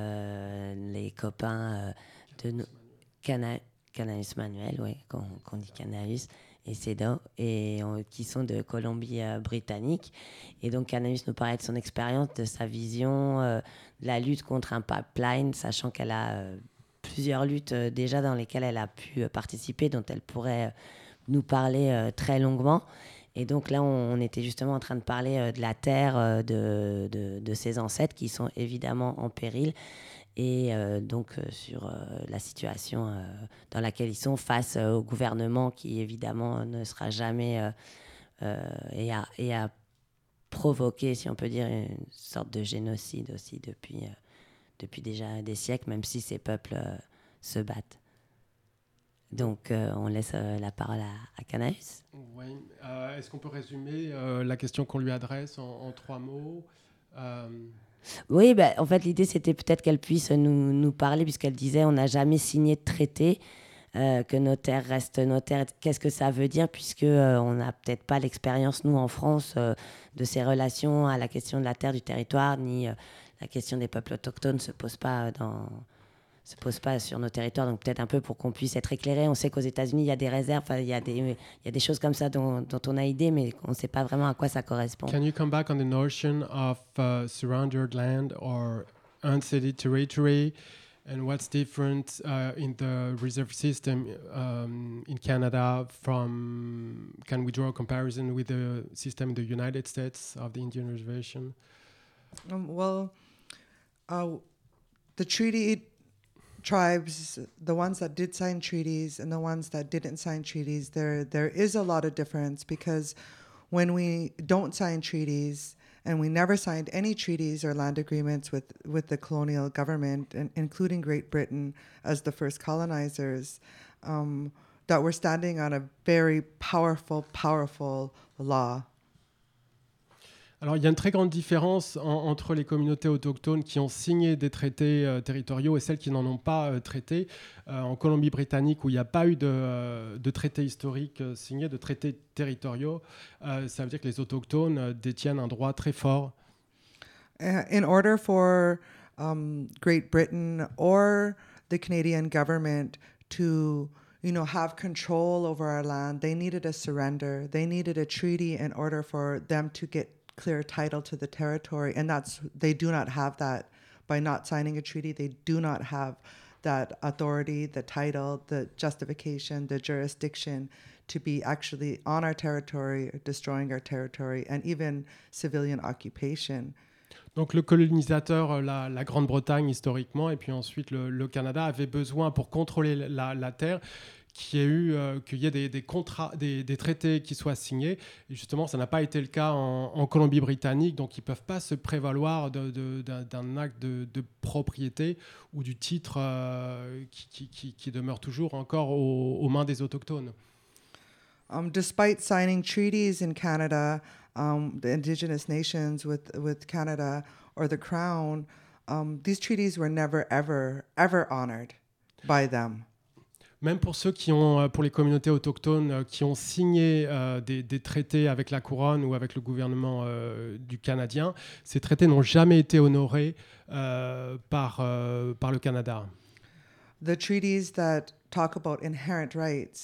A: les copains de Canaus Manuel, ouais, qu'on dit Canaus, et Cédon, et qui sont de Colombie-Britannique. Et donc Canaus nous parlait de son expérience, de sa vision, de la lutte contre un pipeline, sachant qu'elle a plusieurs luttes déjà dans lesquelles elle a pu participer, dont elle pourrait nous parler très longuement. Et donc là, on était justement en train de parler de la terre de ses ancêtres qui sont évidemment en péril et donc sur la situation dans laquelle ils sont face au gouvernement qui évidemment ne sera jamais et a provoqué, si on peut dire, une sorte de génocide aussi depuis déjà des siècles, même si ces peuples se battent. Donc, on laisse la parole à Canaus.
F: Oui. Est-ce qu'on peut résumer la question qu'on lui adresse en 3 mots
A: Oui, en fait, l'idée, c'était peut-être qu'elle puisse nous parler, puisqu'elle disait on n'a jamais signé de traité, que nos terres restent nos terres. Qu'est-ce que ça veut dire, puisqu'on n'a peut-être pas l'expérience, nous, en France, de ces relations à la question de la terre, du territoire, ni la question des peuples autochtones ne se pose pas sur nos territoires, donc peut-être un peu pour qu'on puisse être éclairé. On sait qu'aux États-Unis, il y a des réserves, il y a des choses comme ça dont on a idée, mais on ne sait pas vraiment à quoi ça correspond.
F: Can you come back on the notion of surrendered land or unceded territory, and what's different in the reserve system in Canada from? Can we draw a comparison with the system in the United States of the Indian Reservation?
E: The treaty tribes, the ones that did sign treaties and the ones that didn't sign treaties, there is a lot of difference, because when we don't sign treaties, and we never signed any treaties or land agreements with the colonial government, including Great Britain as the first colonizers, that we're standing on a very powerful law.
F: Alors, il y a une très grande différence entre les communautés autochtones qui ont signé des traités territoriaux et celles qui n'en ont pas traité. En Colombie-Britannique, où il n'y a pas eu de traités historiques signés, de traités territoriaux, ça veut dire que les autochtones détiennent un droit très fort.
E: In order for Great Britain or the Canadian government to have control over our land, they needed a surrender. They needed a treaty in order for them to get clear title to the territory, and they do not have that. By not signing a treaty, they do not have that authority, the title, the justification, the jurisdiction to be actually on our territory, destroying our territory, and even civilian occupation.
F: Donc le colonisateur, la Grande-Bretagne historiquement, et puis ensuite le Canada, avait besoin, pour contrôler la terre, qu'il y ait des contrats, des traités qui soient signés. Et justement, ça n'a pas été le cas en Colombie-Britannique, donc ils ne peuvent pas se prévaloir d'un acte de propriété ou du titre qui demeure toujours encore aux mains des autochtones.
E: Despite signing treaties in Canada, the Indigenous nations with Canada or the Crown, these treaties were never, ever honored by them.
F: Même pour pour les communautés autochtones qui ont signé des traités avec la couronne ou avec le gouvernement du Canadien, ces traités n'ont jamais été honorés par le Canada.
E: The treaties that talk about inherent rights,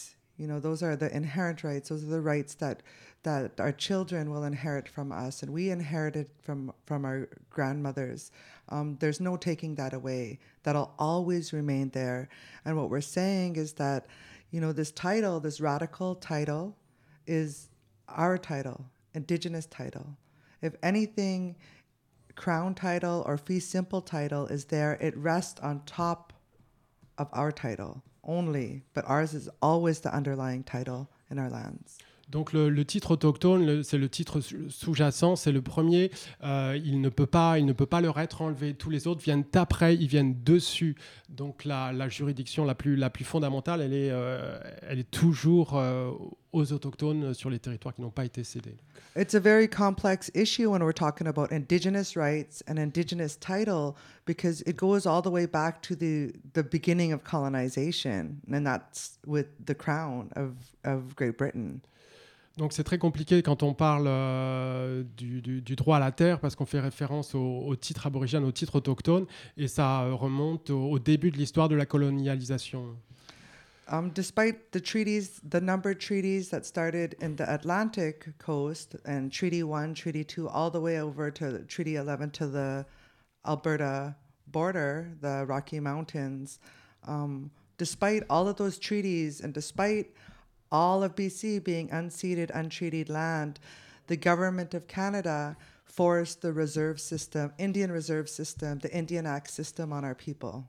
E: You know, those are the inherent rights. Those are the rights that our children will inherit from us, and we inherited from our grandmothers. There's no taking that away. That'll always remain there. And what we're saying is that, you know, this title, this radical title, is our title, Indigenous title. If anything, crown title or fee simple title is there, it rests on top of our title only, but ours is always the underlying title in our lands.
F: Donc le titre autochtone, c'est le titre sous-jacent, c'est le premier. Il ne peut pas leur être enlevé. Tous les autres viennent après, ils viennent dessus. Donc la juridiction la plus fondamentale, elle est toujours aux autochtones sur les territoires qui n'ont pas été cédés.
E: It's a very complex issue when we're talking about Indigenous rights and Indigenous title, because it goes all the way back to the beginning of colonization, and that's with the crown of Great Britain.
F: Donc c'est très compliqué quand on parle du droit à la terre, parce qu'on fait référence au titre aborigène, au titre autochtone, et ça remonte au début de l'histoire de la colonialisation.
E: Despite the treaties, the numbered treaties that started in the Atlantic coast, and Treaty 1, Treaty 2, all the way over to Treaty 11 to the Alberta border, the Rocky Mountains, despite all of those treaties and despite all of BC being unceded, untreated land, the government of Canada forced the reserve system, Indian reserve system, the Indian Act system on our people.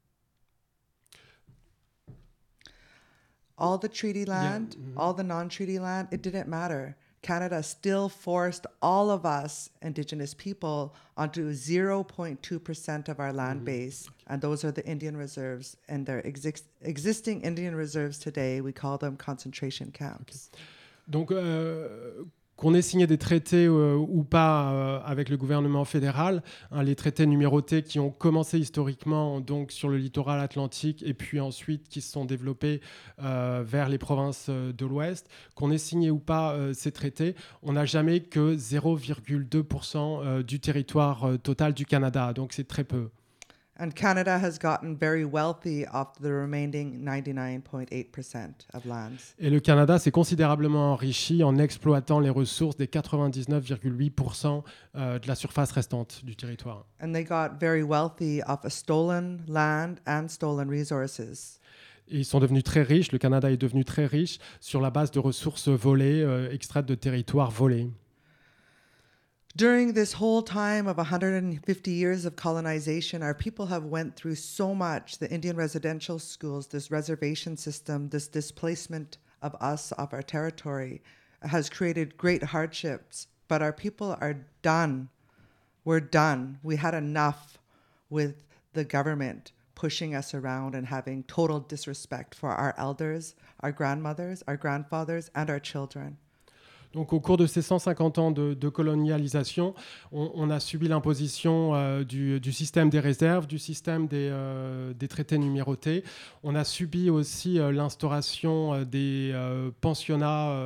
E: All the treaty land, all the non-treaty land, it didn't matter. Canada still forced all of us Indigenous people onto 0.2% of our land base, and those are the Indian reserves, and their existing Indian reserves today, we call them concentration camps.
F: Okay. Donc, qu'on ait signé des traités ou pas avec le gouvernement fédéral, les traités numérotés qui ont commencé historiquement donc, sur le littoral atlantique et puis ensuite qui se sont développés vers les provinces de l'Ouest, qu'on ait signé ou pas ces traités, on n'a jamais que 0,2% du territoire total du Canada, donc c'est très peu.
E: And Canada has gotten very wealthy off the remaining 99.8% of lands.
F: Et le Canada s'est considérablement enrichi en exploitant les ressources des 99,8% de la surface restante du territoire.
E: And they got very wealthy off of stolen land and stolen resources.
F: Et ils sont devenus très riches, le Canada est devenu très riche sur la base de ressources volées, extraites de territoires volés.
E: During this whole time of 150 years of colonization, our people have went through so much. The Indian residential schools, this reservation system, this displacement of us, of our territory, has created great hardships. But our people are done. We're done. We had enough with the government pushing us around and having total disrespect for our elders, our grandmothers, our grandfathers, and our children.
F: Donc, au cours de ces 150 ans de colonialisation, on a subi l'imposition du système des réserves, du système des traités numérotés. On a subi aussi l'instauration des pensionnats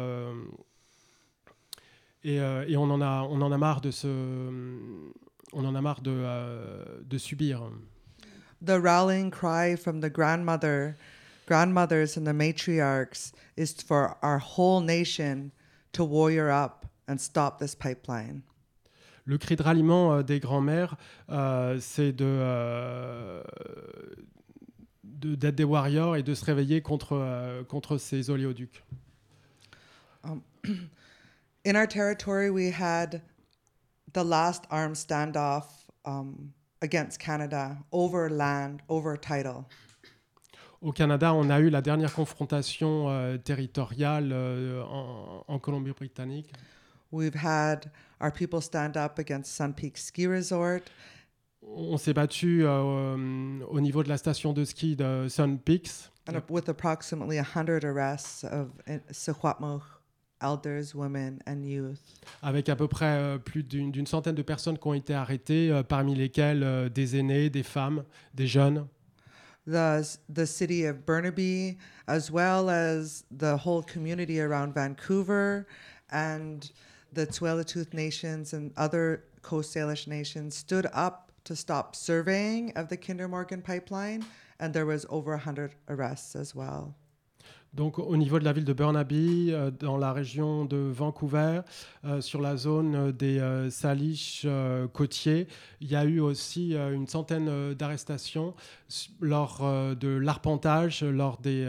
F: et on en a marre de subir.
E: The rallying cry from the grandmothers and the matriarchs is for our whole nation to warrior up and stop this pipeline.
F: Le cri de ralliement des grands-mères, c'est d'être des warriors et de se réveiller contre ces oléoducs.
E: In our territory, we had the last armed standoff against Canada over land, over title.
F: Au Canada, on a eu la dernière confrontation territoriale en Colombie-Britannique.
E: We've had our people stand up against Sun Peak Ski Resort.
F: On s'est battu au niveau de la station de ski de Sun Peaks.
E: And with approximately 100 arrests of Secwepemc elders, women, and youth.
F: Avec à peu près plus d'une centaine de personnes qui ont été arrêtées, parmi lesquelles des aînés, des femmes, des jeunes.
E: The city of Burnaby, as well as the whole community around Vancouver and the Tsleil-Waututh nations and other Coast Salish nations stood up to stop surveying of the Kinder Morgan pipeline, and there was over 100 arrests as well.
F: Donc au niveau de la ville de Burnaby, dans la région de Vancouver, sur la zone des Salish côtiers, il y a eu aussi une centaine d'arrestations lors de l'arpentage, lors des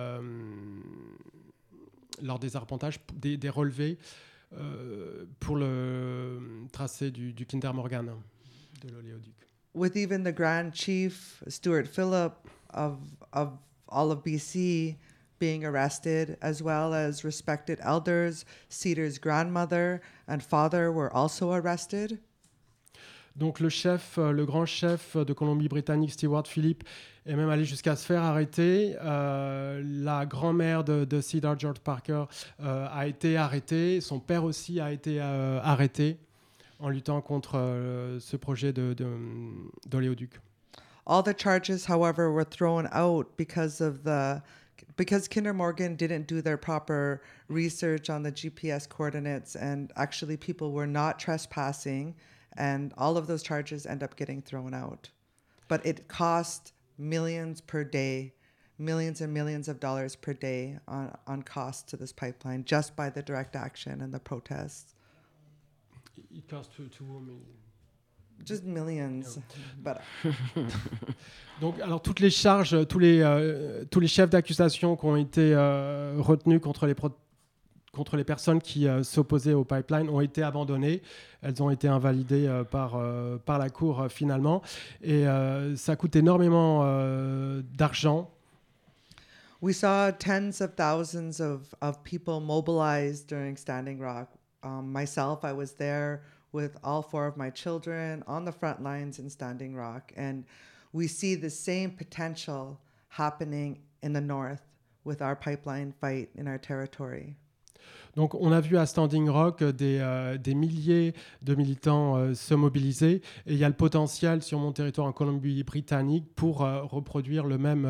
F: arpentages, des relevés pour le tracé du Kinder Morgan de l'oléoduc.
E: With even the Grand Chief Stuart Phillip of all of BC being arrested, as well as respected elders, Cedar's grandmother and father were also arrested.
F: Donc le grand chef de Colombie-Britannique, Stuart Phillip, est même allé jusqu'à se faire arrêter. La grand-mère de Cedar, George Parker, a été arrêtée. Son père aussi a été arrêté en luttant contre ce projet d'oléoduc.
E: All the charges, however, were thrown out because Kinder Morgan didn't do their proper research on the GPS coordinates, and actually people were not trespassing, and all of those charges end up getting thrown out. But it cost millions per day, millions and millions of dollars per day on costs to this pipeline just by the direct action and the protests.
F: It cost to
E: Just millions. But
F: Donc, alors toutes les charges, tous les chefs d'accusation qui ont été retenus contre les personnes qui s'opposaient au pipeline ont été abandonnés. Elles ont été invalidées par la Cour finalement. Et ça coûte énormément d'argent.
E: we saw tens of thousands of people mobilized during Standing Rock. Myself, I was there with all 4 of my children on the front lines in Standing Rock. And we see the same potential happening in the north with our pipeline fight in our territory.
F: Donc, on a vu à Standing Rock des milliers de militants se mobiliser, et il y a le potentiel sur mon territoire en Colombie-Britannique pour reproduire le même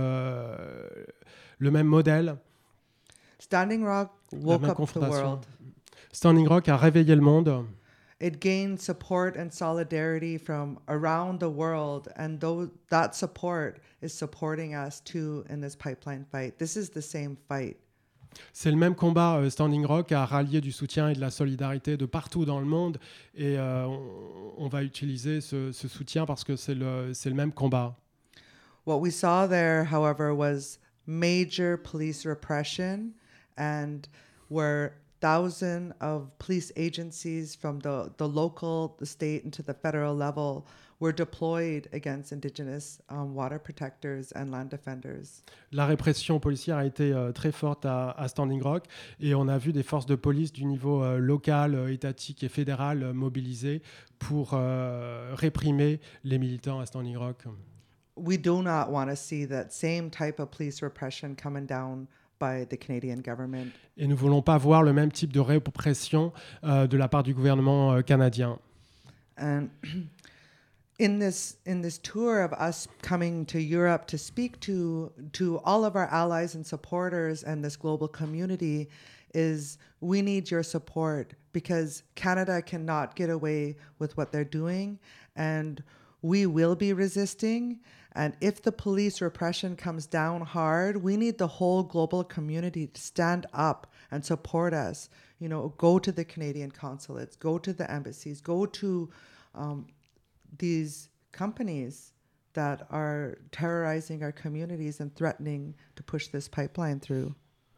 F: modèle.
E: Standing Rock woke up the world.
F: Standing Rock a réveillé le monde.
E: It gained support and solidarity from around the world, and that support is supporting us too in this pipeline fight. This is the same fight.
F: C'est le même combat. Standing Rock a rallié du soutien et de la solidarité de partout dans le monde, et on va utiliser ce soutien parce que c'est le même combat.
E: What we saw there, however, was major police repression, and where thousands of police agencies from the local, the state, and to the federal level were deployed against Indigenous water protectors and land defenders.
F: La répression policière a été très forte à Standing Rock, et on a vu des forces de police du niveau local, étatique et fédéral mobilisées pour réprimer les militants à Standing Rock.
E: We do not want to see that same type of police repression coming down by the Canadian government.
F: Et nous ne voulons pas voir le même type de répression de la part du gouvernement canadien.
E: And in this tour of us coming to Europe to speak to all of our allies and supporters and this global community, is we need your support, because Canada cannot get away with what they're doing, and we will be resisting. And if the police repression comes down hard, we need the whole global community to stand up and support us. You know, go to the Canadian consulates, go to the embassies, go to these companies that are terrorizing our communities and threatening to push this pipeline through.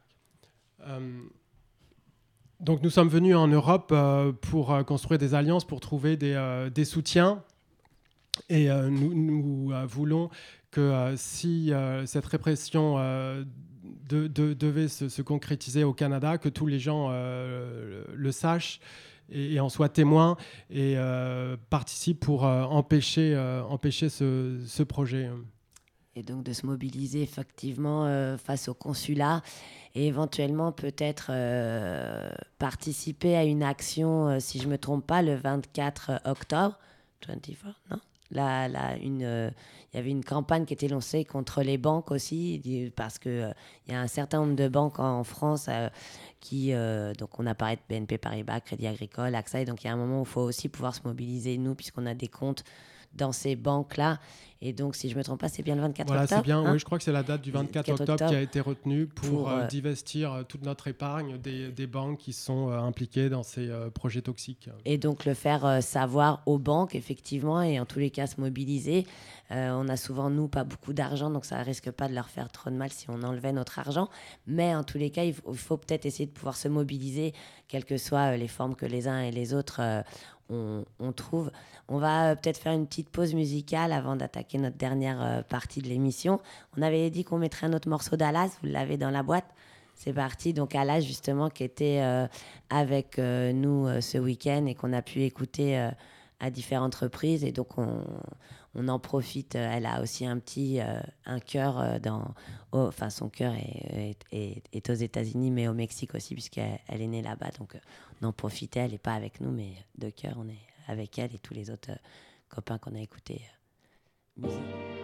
F: Donc nous sommes venus en Europe pour construire des alliances, pour trouver des soutiens. Et nous voulons que si cette répression devait se concrétiser au Canada, que tous les gens le sachent et en soient témoins et participent pour empêcher ce projet.
A: Et donc de se mobiliser effectivement face au consulat et éventuellement peut-être participer à une action, si je ne me trompe pas, le 24 octobre. 24, non ? Il y avait une campagne qui était lancée contre les banques aussi, parce qu'il y a un certain nombre de banques en France qui, donc on a parlé de BNP Paribas, Crédit Agricole, AXA, et donc il y a un moment où il faut aussi pouvoir se mobiliser, nous, puisqu'on a des comptes dans ces banques-là. Et donc, si je ne me trompe pas, c'est bien le 24
F: Voilà,
A: octobre.
F: c'est bien.
A: Hein,
F: oui, je crois que c'est la date du 24 octobre qui a été retenue pour divestir toute notre épargne des banques qui sont impliquées dans ces projets toxiques.
A: Et donc, le faire savoir aux banques, effectivement, et en tous les cas, se mobiliser. On a souvent, nous, pas beaucoup d'argent, donc ça ne risque pas de leur faire trop de mal si on enlevait notre argent. Mais en tous les cas, il faut peut-être essayer de pouvoir se mobiliser, quelles que soient les formes que les uns et les autres on trouve. On va peut-être faire une petite pause musicale avant d'attaquer notre dernière partie de l'émission. On avait dit qu'on mettrait un autre morceau d'Alas, vous l'avez dans la boîte. C'est parti. Donc Alas, justement, qui était avec nous ce week-end et qu'on a pu écouter à différentes reprises. Et donc, on en profite. Elle a aussi un cœur enfin, son cœur est aux États-Unis, mais au Mexique aussi, puisqu'elle est née là-bas. Donc, on en profitait. Elle n'est pas avec nous, mais de cœur, on est avec elle et tous les autres copains qu'on a écoutés. Musique.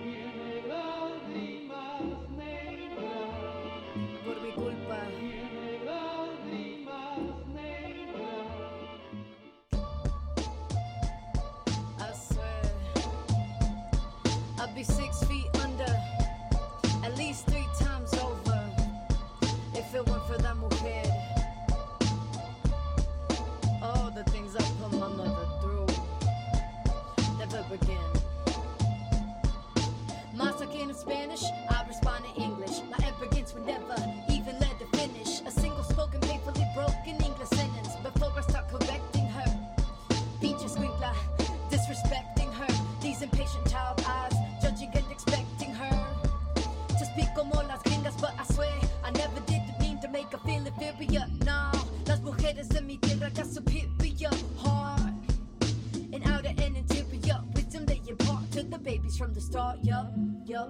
D: Por mi culpa. I swear, I'd be 6 feet under, at least 3 times over, if it weren't for that mujer. All the things I put my mother through never begin. Mas again in Spanish, I respond in English. My arrogance would never even let her finish a single spoken, painfully broken English sentence before I start correcting her. Pinche squinkla, disrespecting her. These impatient child eyes, judging and expecting her to speak como las gringas, but I swear I never did mean to make her feel inferior. No, las mujeres de mi tierra got superior heart, and outer and interior wisdom they impart to the babies from the start. Yup, yup.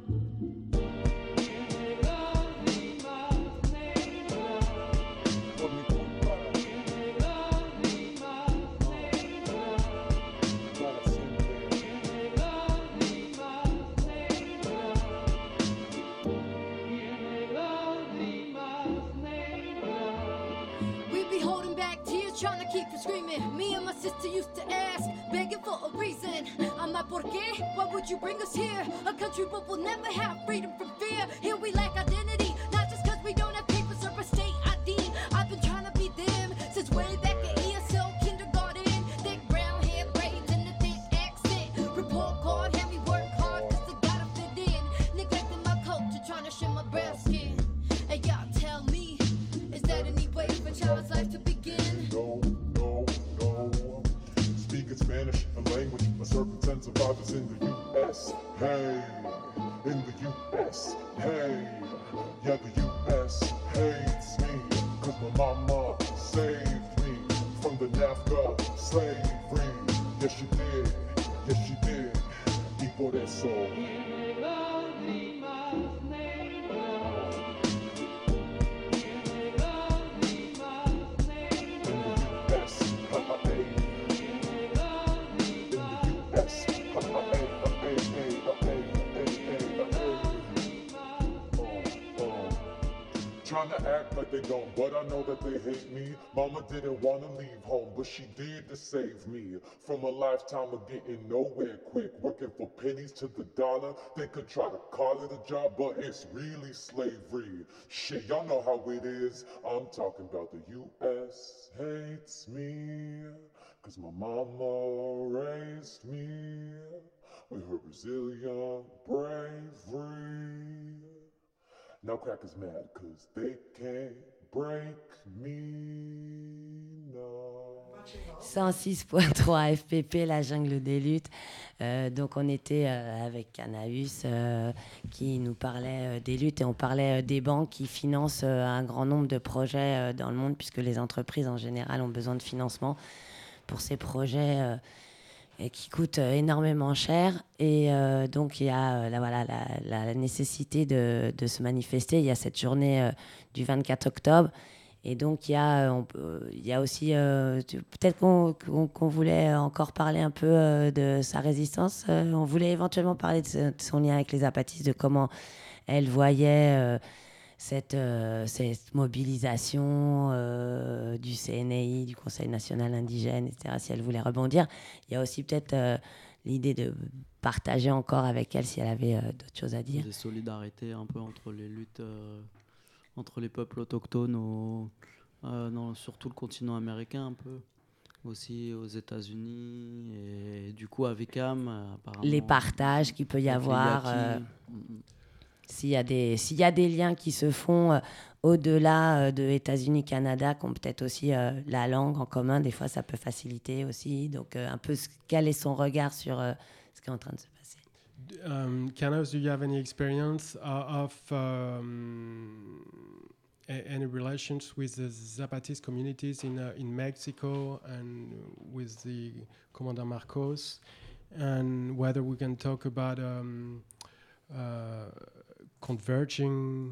D: Trying to keep from screaming. Me and my sister used to ask, begging for a reason. I'm like, ¿por qué? Why would you bring us here? A country but we'll never have freedom from fear. Here we lack identity, not just cause we don't have papers or a state ID. I've been trying to be them since way back at ESL kindergarten. Thick brown hair, braids, and a thick accent. Report card, had me work hard cause I gotta fit in. Neglecting my culture, trying to share my brown skin. And y'all tell me, is that any way for a child's life to begin?
H: No. Speaking Spanish, a language a certain sense of others in the U.S. Hey, in the U.S. Hey, yeah, the U.S. hates me, cause my mama saved me from the NAFTA slavery. Yes, she did, y por eso. Trying to act like they don't, but I know that they hate me. Mama didn't want to leave home, but she did to save me from a lifetime of getting nowhere quick, working for pennies to the dollar. They could try to call it a job, but it's really slavery. Shit, y'all know how it is. I'm talking about the U.S. hates me, cause my mama raised me with her resilient bravery. Now Cracker's mad cause they can't break me now.
A: 106.3 FPP, la jungle des luttes. Donc on était avec Canaus qui nous parlait des luttes et on parlait des banques qui financent un grand nombre de projets dans le monde puisque les entreprises en général ont besoin de financement pour ces projets et qui coûtent énormément cher. Et donc, il y a la nécessité de se manifester. Il y a cette journée du 24 octobre. Et donc, il y a aussi... peut-être qu'on voulait encore parler un peu de sa résistance. On voulait éventuellement parler de son lien avec les apatistes, de comment elle voyait... cette mobilisation du CNI, du Conseil national indigène, etc., si elle voulait rebondir. Il y a aussi peut-être l'idée de partager encore avec elle si elle avait d'autres choses à dire.
C: Des solidarités un peu entre les luttes, entre les peuples autochtones, surtout le continent américain un peu, aussi aux États-Unis et du coup à Vicam apparemment.
A: Les partages qu'il peut y
C: avec les
A: avoir.
C: Yaquis.
A: S'il y a des liens qui se font au-delà de États-Unis-Canada, qui ont peut-être aussi la langue en commun, des fois ça peut faciliter aussi. Donc un peu quel est son regard sur ce qui est en train de se passer.
F: Canos, do you have any experience of any relations with the Zapatist communities in Mexico and with the Commander Marcos? And whether we can talk about converging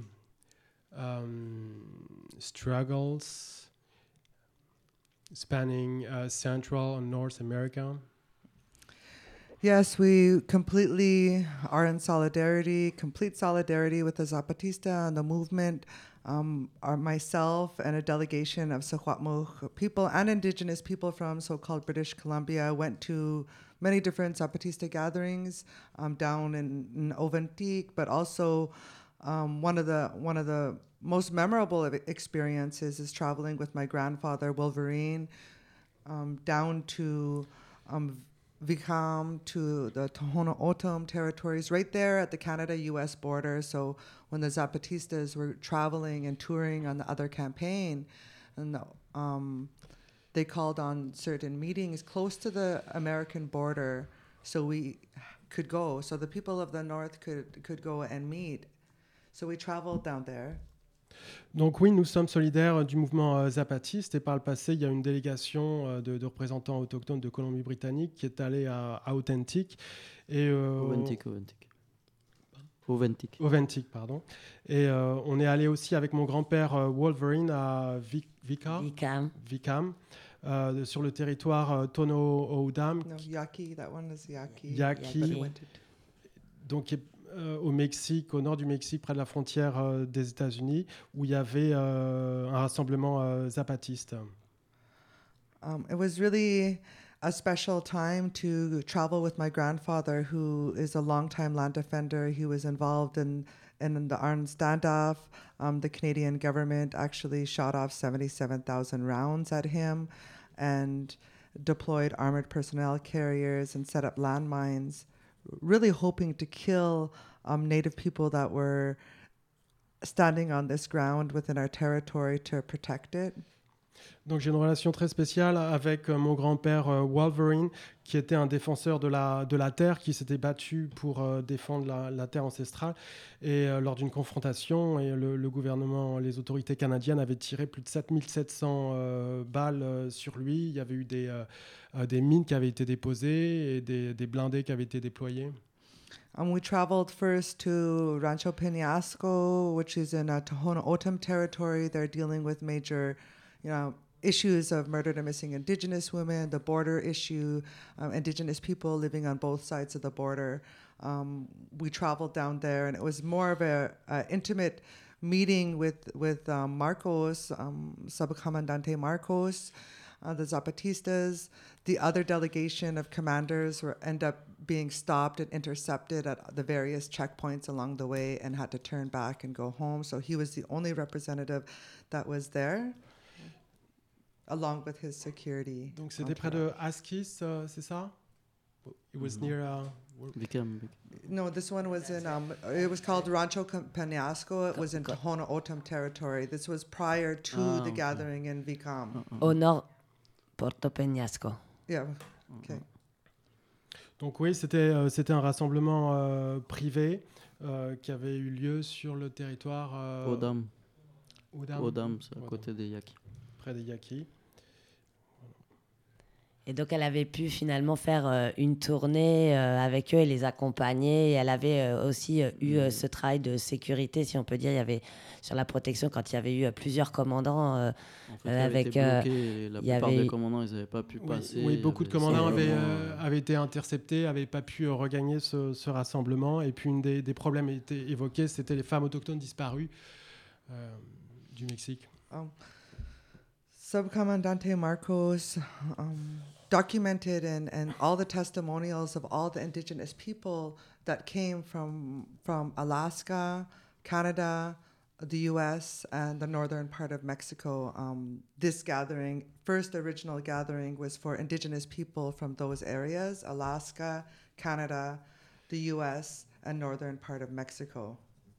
F: struggles spanning Central and North America?
E: Yes, we completely are in complete solidarity with the Zapatista and the movement. Myself and a delegation of Secwepemc people and Indigenous people from so-called British Columbia went to many different Zapatista gatherings down in Oventique, but also one of the most memorable experiences is traveling with my grandfather, Wolverine, down to Vicam, to the Tohono O'odham territories, right there at the Canada-U.S. border. So when the Zapatistas were traveling and touring on the other campaign, and they called on certain meetings close to the American border, so we could go. So the people of the North could go and meet. So we traveled down there.
F: Donc oui, nous sommes solidaires du mouvement zapatiste et par le passé, il y a une délégation de représentants autochtones de Colombie-Britannique qui est allée à Authentic. Oventic, pardon. Et on est allé aussi avec mon grand-père Wolverine à Vicam, sur le territoire Tohono O'odham.
E: No, Yaqui, that one is Yaqui.
F: Yaqui. Donc au Mexique, au nord du Mexique, près de la frontière des États-Unis, où il y avait un rassemblement zapatiste.
E: It was really a special time to travel with my grandfather, who is a longtime land defender. He was involved in the armed standoff. The Canadian government actually shot off 77,000 rounds at him and deployed armored personnel carriers and set up landmines, really hoping to kill Native people that were standing on this ground within our territory to protect it.
F: Donc j'ai une relation très spéciale avec mon grand-père Wolverine, qui était un défenseur de la terre, qui s'était battu pour défendre la terre ancestrale. Et lors d'une confrontation, et le gouvernement, les autorités canadiennes avaient tiré plus de 7700 balles sur lui. Il y avait eu des mines qui avaient été déposées et des blindés qui avaient été déployés.
E: We traveled first to Rancho Peñasco, which is in Tohono O'odham territory. They're dealing with major, issues of murdered and missing Indigenous women, the border issue, Indigenous people living on both sides of the border. We traveled down there, and it was more of a intimate meeting with Marcos, Subcomandante Marcos, the Zapatistas. The other delegation of commanders end up being stopped and intercepted at the various checkpoints along the way and had to turn back and go home. So he was the only representative that was there, along with his security.
F: Donc c'était près de Askis, c'est ça? It was near
C: Vicam.
E: No, this one was in it was called Rancho Peñasco. It was in Tohono O'odham territory. This was prior to the gathering in Vicam.
A: Au nord, Puerto Peñasco.
E: Yeah. Okay.
F: Donc oui, c'était un rassemblement privé qui avait eu lieu sur le territoire
C: O'odham, c'est à côté des Yaquis.
F: Près des Yaquis.
A: Et donc, elle avait pu finalement faire une tournée avec eux et les accompagner. Et elle avait aussi eu ce travail de sécurité, si on peut dire. Il y avait sur la protection, quand il y avait eu plusieurs commandants
C: En fait,
A: avec...
C: la plupart des commandants, ils n'avaient pas pu passer.
F: Oui, beaucoup de commandants avaient été interceptés, n'avaient pas pu regagner ce rassemblement. Et puis, une des problèmes étaient évoqués, c'était les femmes autochtones disparues du Mexique.
E: Subcomandante Marcos documented and all the testimonials of all the indigenous people that came from Alaska, Canada, the U.S., and the northern part of Mexico. This gathering, first original gathering, was for indigenous people from those areas, Alaska, Canada, the U.S., and northern part of Mexico.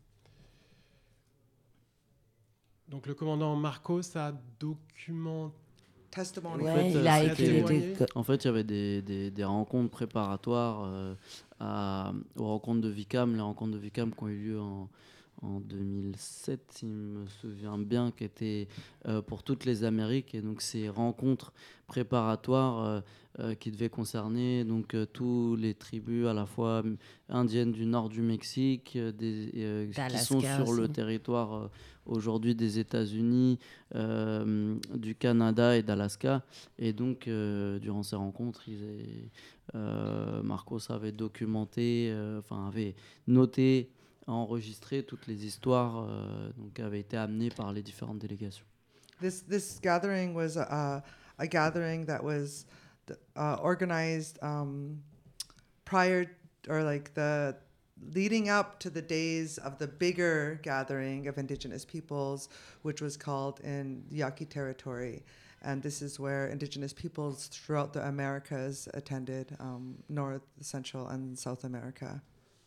F: Donc le commandant Marcos a documenté.
E: Testimony.
A: Ouais, il a écrit
C: En fait, il y avait des rencontres préparatoires aux rencontres de Vicam, les rencontres de Vicam qui ont eu lieu en 2007, si je me souviens bien, qui étaient pour toutes les Amériques. Et donc, ces rencontres préparatoires qui devaient concerner donc, tous les tribus à la fois indiennes du nord du Mexique, qui sont sur le territoire aujourd'hui des États-Unis, du Canada et d'Alaska. Et donc, durant ces rencontres, Marcos avait documenté, avait noté, enregistré toutes les histoires donc, qui avaient été amenées par les différentes délégations.
E: This gathering was a gathering that was organized prior, or like the leading up to the days of the bigger gathering of indigenous peoples, which was called in Yaqui territory. And this is where indigenous peoples throughout the Americas attended, North, Central, and South America.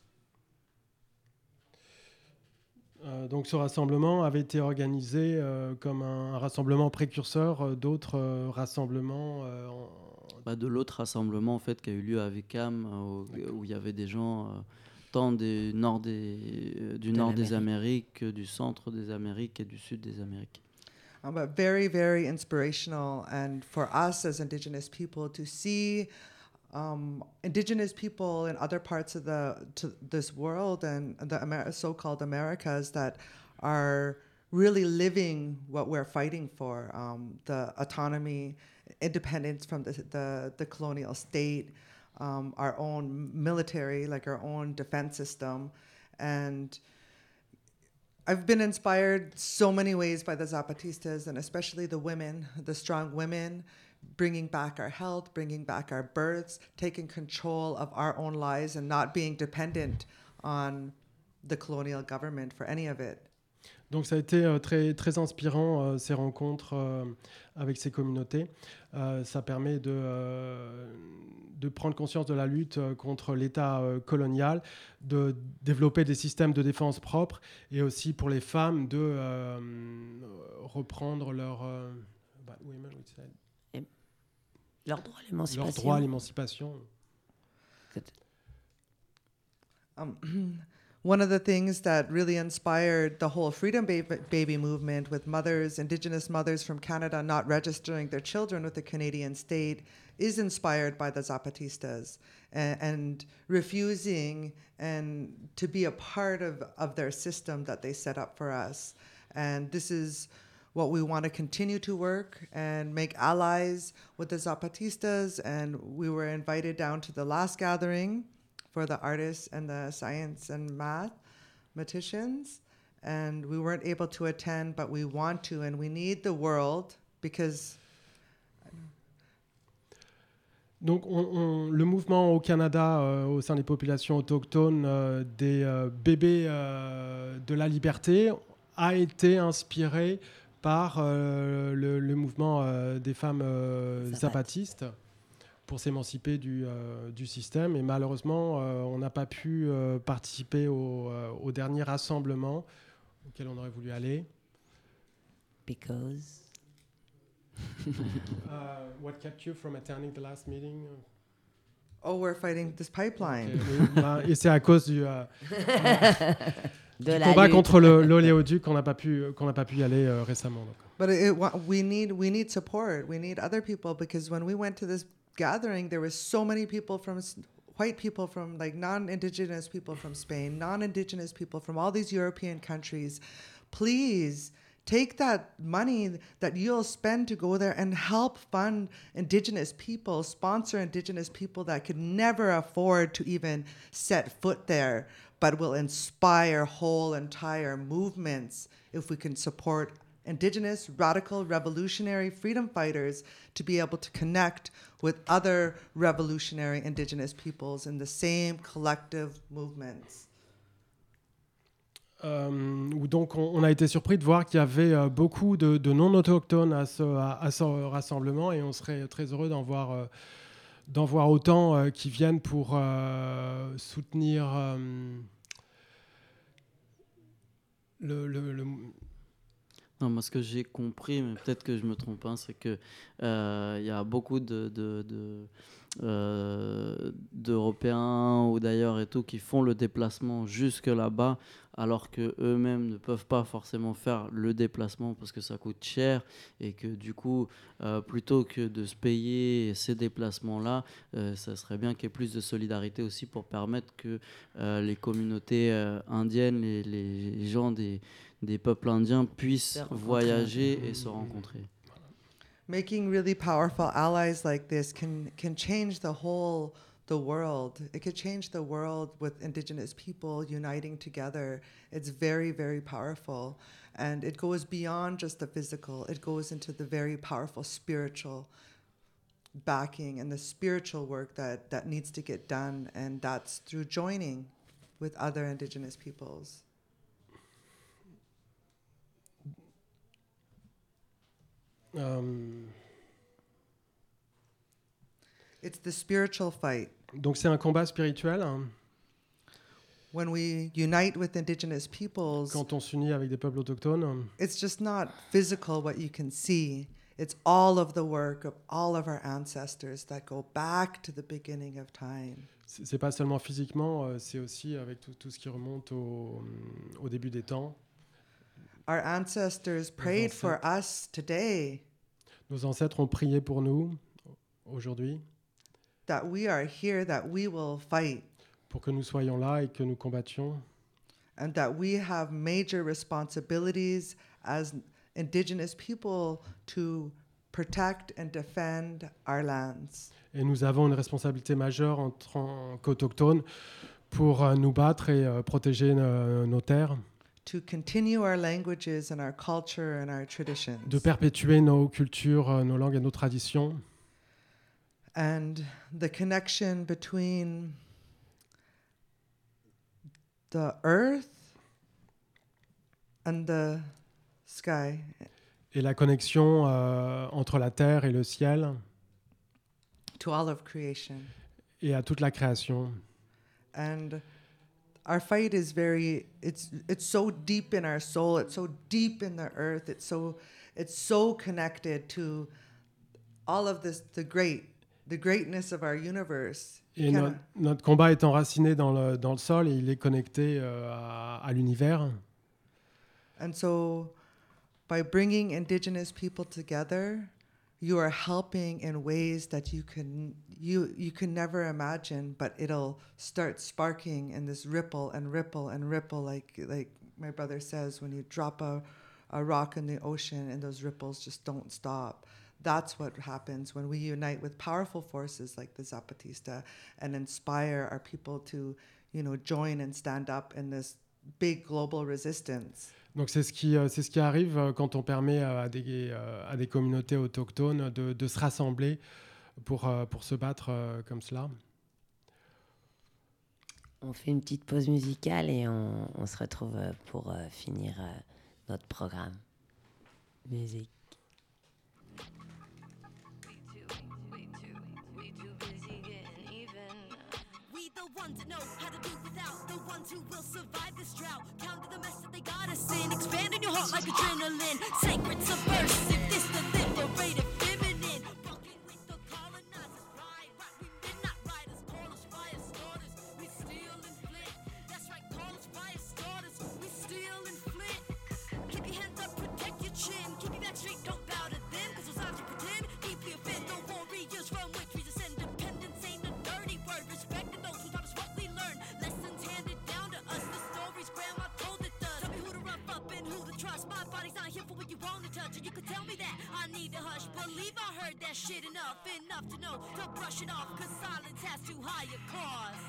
F: Donc ce rassemblement avait été organisé comme un rassemblement précurseur d'autres rassemblements.
C: De l'autre rassemblement en fait, qui a eu lieu à Vicam, où il y avait des gens tant du nord des Amériques, du centre des Amériques et du sud des Amériques.
E: But very, very inspirational, and for us as indigenous people to see indigenous people in other parts of this world and the so-called Americas that are really living what we're fighting for, the autonomy, independence from the colonial state, our own military, like our own defense system. And I've been inspired so many ways by the Zapatistas, and especially the women, the strong women, bringing back our health, bringing back our births, taking control of our own lives and not being dependent on the colonial government for any of it.
F: Donc ça a été très, très inspirant, ces rencontres avec ces communautés. Ça permet de prendre conscience de la lutte contre l'État colonial, de développer des systèmes de défense propres et aussi pour les femmes de reprendre leur droit à l'émancipation.
E: One of the things that really inspired the whole Freedom Baby movement, with indigenous mothers from Canada not registering their children with the Canadian state, is inspired by the Zapatistas and refusing and to be a part of their system that they set up for us. And this is what we want to continue to work and make allies with the Zapatistas. And we were invited down to the last gathering for the artists and the science and mathematicians. And we weren't able to attend, but we want to, and we need the world because...
F: Donc le mouvement au Canada, au sein des populations autochtones, des bébés de la liberté, a été inspiré par le mouvement des femmes zapatistes pour s'émanciper du système. Et malheureusement, on n'a pas pu participer au dernier rassemblement auquel on aurait voulu aller.
A: Because...
F: what kept you from attending the last meeting?
E: Oh, we're fighting this pipeline.
F: Okay. Et c'est à cause du combat contre l'oléoduc qu'on n'a pas pu y aller récemment. Donc.
E: But we need support. We need other people, because when we went to this gathering, there was so many people from white people, from like non-indigenous people from Spain, non-indigenous people from all these European countries. Please take that money that you'll spend to go there and help fund indigenous people, sponsor indigenous people that could never afford to even set foot there, but will inspire whole entire movements if we can support indigenous, radical, revolutionary freedom fighters to be able to connect with other revolutionary indigenous peoples in the same collective movements.
F: Où donc on a été surpris de voir qu'il y avait beaucoup de non-autochtones à ce rassemblement, et on serait très heureux d'en voir autant qui viennent pour soutenir le
C: Non, moi, ce que j'ai compris, mais peut-être que je me trompe, hein, c'est que y a beaucoup d'Européens ou d'ailleurs et tout qui font le déplacement jusque là-bas, alors que eux-mêmes ne peuvent pas forcément faire le déplacement parce que ça coûte cher, et que du coup, plutôt que de se payer ces déplacements-là, ça serait bien qu'il y ait plus de solidarité aussi pour permettre que les communautés indiennes, les gens des peuples indiens puissent voyager et se rencontrer.
E: Making really powerful allies like this can change the world. It could change the world with indigenous people uniting together. It's very, very powerful. And it goes beyond just the physical. It goes into the very powerful spiritual backing and the spiritual work that needs to get done. And that's through joining with other indigenous peoples. It's the spiritual fight.
F: Donc c'est un combat spirituel.
E: When we unite with indigenous peoples,
F: Quand on s'unit avec des peuples autochtones,
E: it's just not physical what you can see. It's all of the work of all of our ancestors that go back to the beginning of time.
F: c'est pas seulement physiquement, c'est aussi avec tout ce qui remonte au début des temps.
E: Our ancestors prayed for us today,
F: Nos ancêtres ont prié pour nous aujourd'hui,
E: that we are here, that we will fight,
F: pour que nous soyons là et que nous combattions,
E: and that we have major responsibilities as indigenous people to protect and defend our lands.
F: et nous avons une responsabilité majeure en tant qu'autochtones pour nous battre et protéger nos terres,
E: To continue our languages and our culture and our traditions.
F: de perpétuer nos cultures, nos langues et nos traditions,
E: And the connection between the earth and the sky,
F: et la connexion entre la terre et le ciel
E: to all of creation.
F: et à toute la création.
E: And our fight is it's so deep in our soul, it's so deep in the earth, it's so connected to all of this, the greatness of our universe.
F: Et notre combat est enraciné dans le sol, et il est connecté à l'univers.
E: And so by bringing indigenous people together, you are helping in ways that you can never imagine, but it'll start sparking in this ripple and ripple and ripple, like my brother says, when you drop a rock in the ocean and those ripples just don't stop. That's what happens when we unite with powerful forces like the Zapatista and inspire our people to, join and stand up in this big global resistance.
F: Donc c'est ce qui arrive quand on permet à des communautés autochtones de se rassembler pour se battre comme cela.
A: On fait une petite pause musicale et on se retrouve pour finir notre programme. Musique.
I: To know how to do without the ones who will survive this drought. Counter the mess that they got us in. Expand in your heart like adrenaline. Sacred, subversive, this the liberated feminine. Fucking with the colonizers, right? We midnight riders, call us fire starters. We steal and flint. That's right, call us fire starters. We steal and flint. Keep your hands up, protect your chin. Keep your back straight, don't bow to them. Cause those eyes you pretend, deeply offend the warriors from which we descend. Independence ain't a dirty word. Respecting those who taught us what we learned. Lessons handed down to us. The stories grandma told it does. Tell me who to rough up and who to trust. My body's not here for what you want to touch. And you could tell me that I need to hush. Believe I heard that shit enough to know to brush it off. Cause silence has too high a cost.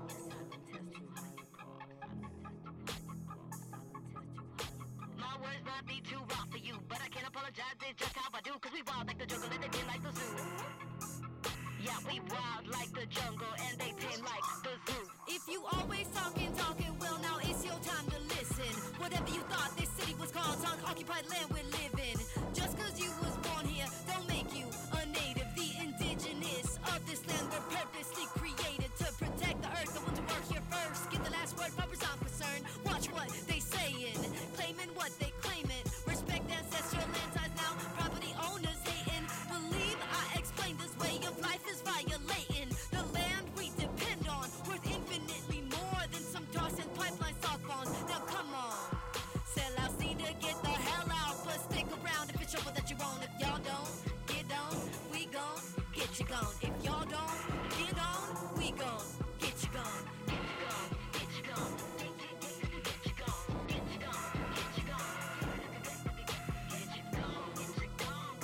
I: My words might be too raw for you, but I can't apologize, it's just how I do, cause we wild like the jungle and they tame like the zoo. Yeah, we wild like the jungle and they tame like the zoo.
D: If you always talking, well now it's your time to listen. Whatever you thought this city was called, occupied land we're living. Just cause you was born here, don't make you a native. The indigenous of this land were purposely created to protect the earth. The ones who work here first get the last word, far as I'm concerned. Watch what they saying, claiming what they claiming. Respect ancestral land ties now, property owners hating. Believe I explained this way of life is violating. The land we depend on, worth infinitely more than some Dawson pipeline softballs. Now come on, sell out, see to get the hell out, but stick around if it's trouble that you own. If y'all don't get on, we gon' get you gone. If y'all don't get on, we gon' get you gone. Get you gone, get you gone, get you gone, get you gone, get you gone, get you gone, get you gone, get you gone,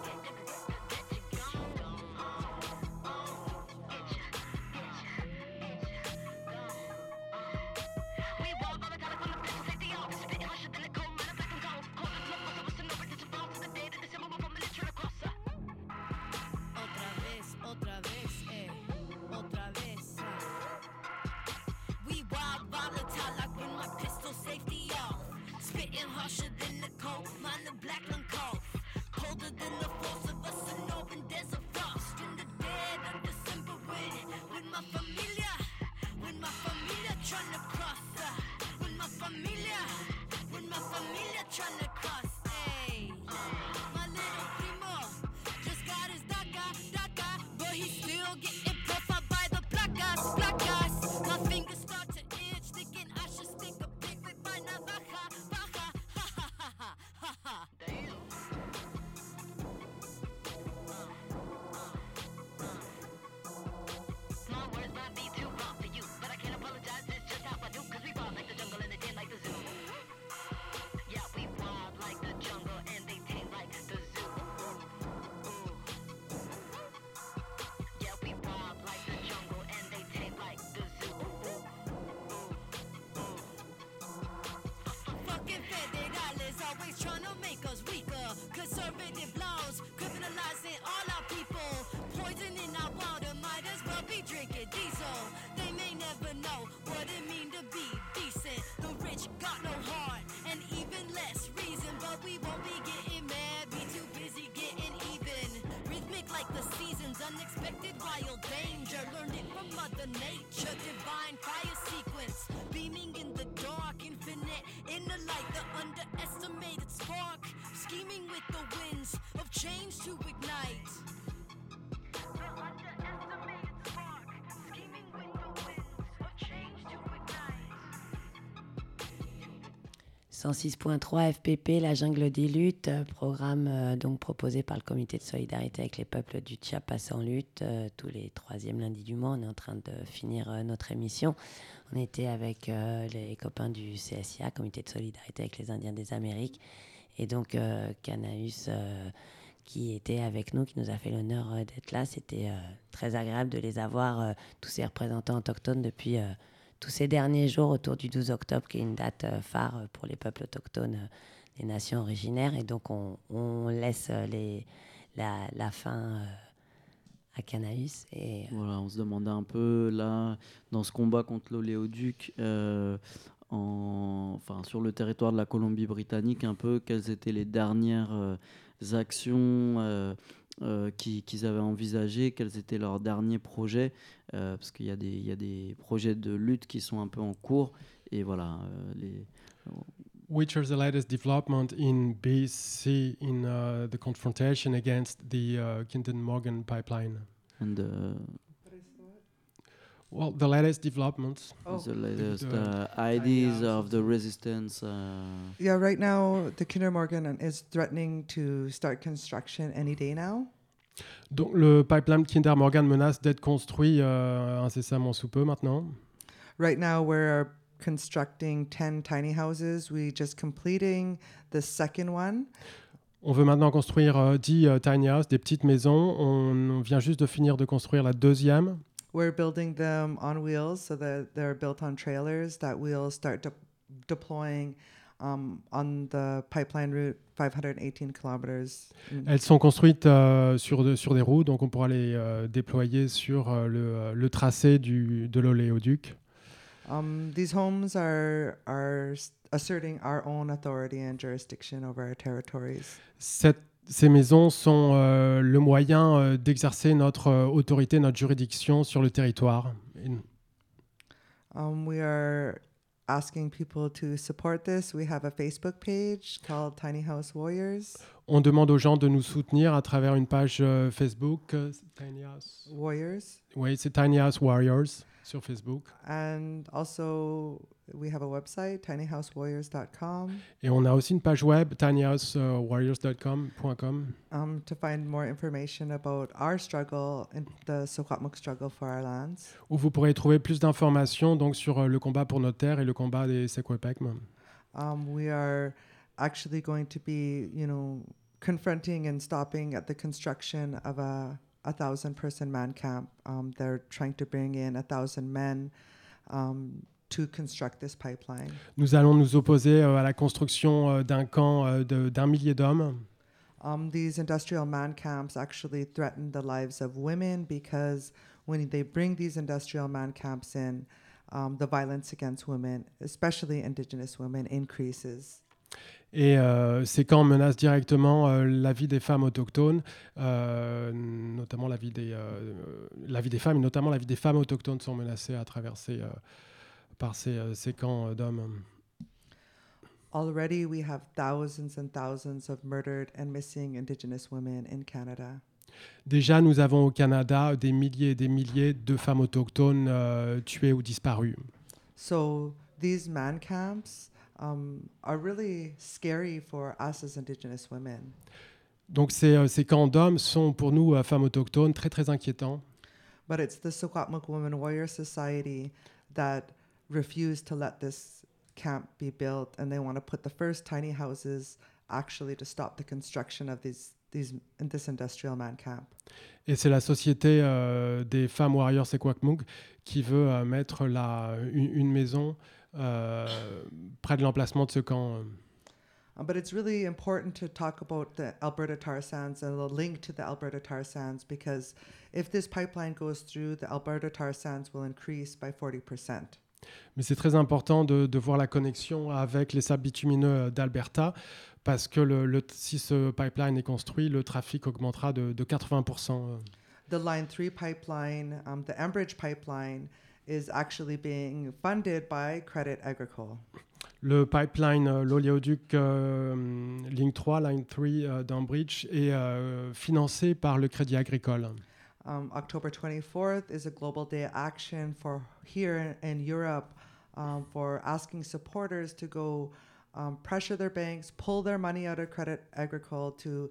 D: we walk all the time from the place to take the office, spitting harsher than the cold mine of black and gold. Cold as love, so it's an over to fall to the day that December will come and try to cross her. Otra vez, otra vez, otra vez. We wild, volatile, like when my pistol safety off. Spitting harsher than the cold, mine the black lung cough. Colder than the force of us, and open desert frost. In the dead of December with my familia. When my familia tryna cross, when my familia tryna cross, hey. My little primo just got his DACA, but he's still getting profiled by the placas. My fingers start to itch, thinking I should stick a pig with my navaja, baja, ha ha ha ha ha ha. Damn. My words might be too raw for you, but I can't apologize, it's just how I do, cause we wild like the jungle and they tame like the zoo. Yeah, we wild like the jungle and they tame like the zoo. Yeah, we wild like the jungle and they tame like the zoo. Fucking federales always trying to make us weaker. Conservative laws criminalizing all our people, poisoning our water, might as well be drinking diesel. They may never know what it mean to be decent. The rich got no heart and even less reason, but we won't be getting mad, be too busy getting even. Rhythmic like the seasons, unexpected wild danger. Learned it from Mother Nature, divine fire sequence, beaming in the dark, infinite in the light, the underestimated spark, scheming with the winds of change to ignite. The underestimated spark, scheming with the winds of change to ignite.
A: 106.3 FPP, la jungle des luttes, programme donc proposé par le comité de solidarité avec les peuples du Chiapas en lutte, tous les 3e lundis du mois. On est en train de finir notre émission. On était avec les copains du CSIA, comité de solidarité avec les Indiens des Amériques, et donc Canaus qui était avec nous, qui nous a fait l'honneur d'être là. C'était très agréable de les avoir, tous ces représentants autochtones, depuis tous ces derniers jours autour du 12 octobre, qui est une date phare pour les peuples autochtones des nations originaires. Et donc on laisse la fin à Canaus. Et
C: voilà, on se demandait un peu, là, dans ce combat contre l'oléoduc, sur le territoire de la Colombie-Britannique, un peu quelles étaient les dernières actions qu'ils avaient envisagées, quels étaient leurs derniers projets, parce qu'il y a des projets de lutte qui sont un peu en cours, et voilà.
F: Which are the latest development in BC in the confrontation against the Kinder Morgan pipeline?
C: And
F: well, the latest developments.
C: The latest ideas of the resistance.
E: Yeah, right now the Kinder Morgan is threatening to start construction any day now.
F: Donc le pipeline Kinder Morgan menace d'être construit incessamment sous peu maintenant.
E: Right now we're constructing 10 tiny houses. We just completing the second one.
F: On veut maintenant construire 10 tiny houses, des petites maisons. On vient juste de finir de construire la deuxième.
E: We're building them on wheels so that they're built on trailers that we'll start deploying on the pipeline route, 518 kilometers.
F: Elles sont construites sur des roues, donc on pourra les déployer sur le tracé de l'oléoduc.
E: These homes are asserting our own authority and jurisdiction over our territories.
F: Ces maisons sont le moyen d'exercer notre autorité, notre juridiction sur le territoire.
E: We are asking people to support this. We have a Facebook page called Tiny House Warriors.
F: On demande aux gens de nous soutenir à travers une page Facebook. Tiny House
E: Warriors.
F: Oui, c'est Tiny House Warriors sur Facebook.
E: And also, we have a website, tinyhousewarriors.com.
F: Et on a aussi une page web, tinyhousewarriors.com.
E: To find more information about our struggle and the Secwepemc struggle for our lands.
F: Où vous pourrez trouver plus d'informations donc, sur le combat pour nos terres et le combat des Secwepemc.
E: We are actually going to be, confronting and stopping at the construction of a 1,000-person man camp. They're trying to bring in 1,000 men to construct this pipeline.
F: Nous allons nous opposer à la construction d'un camp d'un millier d'hommes.
E: These industrial man camps actually threaten the lives of women because when they bring these industrial man camps in, the violence against women, especially Indigenous women, increases.
F: Et ces camps menacent directement la vie des femmes autochtones, notamment la vie des femmes, et notamment la vie des femmes autochtones sont menacées à travers par ces camps d'hommes.
E: Already we have thousands and thousands of murdered and missing Indigenous women in Canada.
F: Déjà, nous avons au Canada des milliers et des milliers de femmes autochtones tuées ou disparues.
E: So these man camps are really scary for us as Indigenous women.
F: Donc ces camps d'hommes sont pour nous, femmes autochtones, très très inquiétants.
E: But it's the Secwepemc Women Warrior Society that refused to let this camp be built, and they want to put the first tiny houses actually to stop the construction of this industrial man camp.
F: Et c'est la société des femmes warriors Secwepemc qui veut mettre une maison près de l'emplacement de ce camp.
E: But it's really important to talk about the Alberta tar sands and the link to the Alberta tar sands, because if this pipeline goes through, the Alberta tar sands will increase by 40%.
F: Mais c'est très important de voir la connexion avec les sables bitumineux d'Alberta, parce que si ce pipeline est construit, le trafic augmentera de 80%.
E: The Line 3 pipeline, the Enbridge pipeline, is actually being funded by Credit Agricole.
F: Le pipeline, l'oléoduc Ligne 3, Line 3 d'Enbridge est financé par le Crédit Agricole.
E: October 24th is a global day of action for here in Europe for asking supporters to go pressure their banks, pull their money out of Credit Agricole to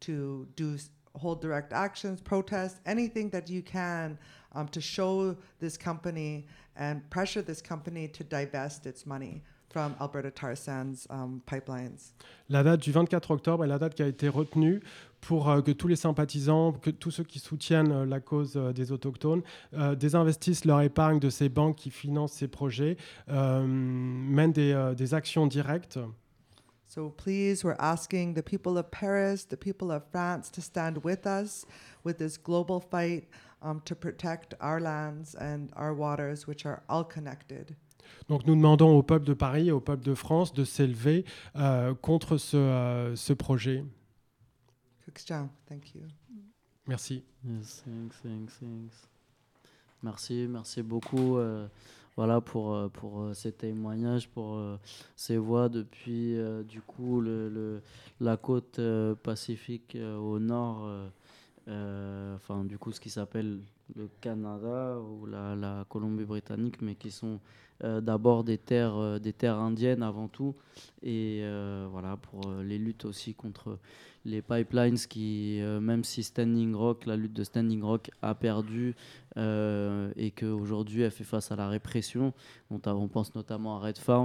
E: hold direct actions, protest, anything that you can to show this company and pressure this company to divest its money from Alberta tar sands pipelines.
F: La date du 24 octobre est la date qui a été retenue pour que tous les sympathisants, que tous ceux qui soutiennent la cause des autochtones, désinvestissent leur épargne de ces banques qui financent ces projets, mènent des actions directes.
E: So please, we're asking the people of Paris, the people of France to stand with us with this global fight to protect our lands and our waters, which are all connected.
F: Donc nous demandons au peuple de Paris et au peuple de France de s'élever contre ce projet.
E: Thank you.
F: Merci.
C: Yes, thanks. Merci beaucoup. Voilà pour ces témoignages, pour ces voix depuis du coup la côte pacifique au nord, enfin du coup ce qui s'appelle le Canada ou la Colombie-Britannique, mais qui sont d'abord des terres indiennes avant tout, et voilà pour les luttes aussi contre les pipelines qui, même si la lutte de Standing Rock a perdu et qu'aujourd'hui elle fait face à la répression, on pense notamment à Red Fawn,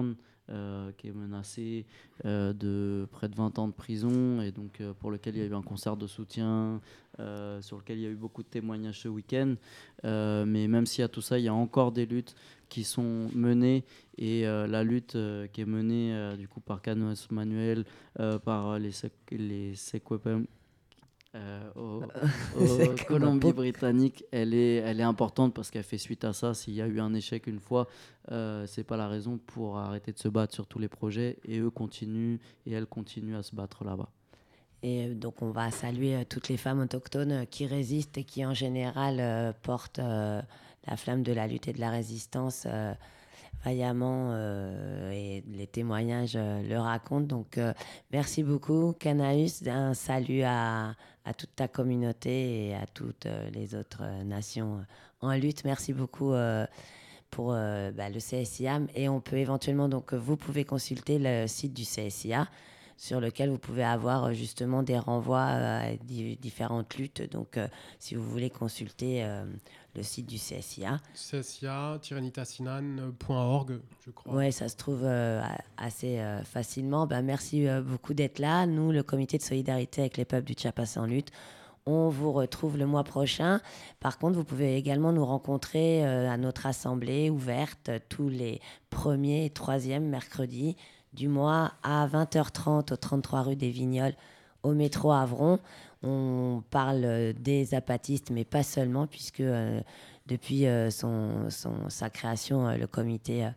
C: qui est menacé de près de 20 ans de prison, et donc pour lequel il y a eu un concert de soutien, sur lequel il y a eu beaucoup de témoignages ce week-end. Mais même s'il y a tout ça, il y a encore des luttes qui sont menées, et la lutte qui est menée du coup par Canos Manuel, par les Sequepem, au Colombie-Britannique, elle est importante parce qu'elle fait suite à ça. S'il y a eu un échec une fois, c'est pas la raison pour arrêter de se battre sur tous les projets, et elles continuent à se battre là-bas.
A: Et donc on va saluer toutes les femmes autochtones qui résistent et qui en général portent la flamme de la lutte et de la résistance vaillamment, et les témoignages le racontent. Donc merci beaucoup Canaus, un salut à toute ta communauté et à toutes les autres nations en lutte. Merci beaucoup pour le CSIA, et on peut éventuellement, donc vous pouvez consulter le site du CSIA sur lequel vous pouvez avoir justement des renvois à différentes luttes. Donc, si vous voulez consulter le site du CSIA.
F: CSIA-nitassinan.org, je crois.
A: Oui, ça se trouve assez facilement. Merci beaucoup d'être là. Nous, le comité de solidarité avec les peuples du Chiapas en lutte, on vous retrouve le mois prochain. Par contre, vous pouvez également nous rencontrer à notre assemblée ouverte tous les 1er et 3e mercredis du mois à 20h30 au 33 rue des Vignoles au métro Avron. On parle des apatistes, mais pas seulement, puisque depuis sa création, le comité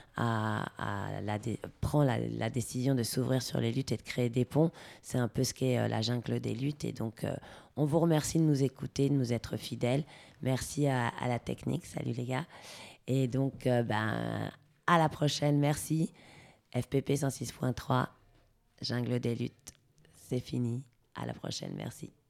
A: prend la décision de s'ouvrir sur les luttes et de créer des ponts. C'est un peu ce qu'est la jungle des luttes. Et donc, on vous remercie de nous écouter, de nous être fidèles. Merci à la technique. Salut les gars. Et donc, à la prochaine. Merci. FPP 106.3, Jungle des luttes. C'est fini. À la prochaine. Merci.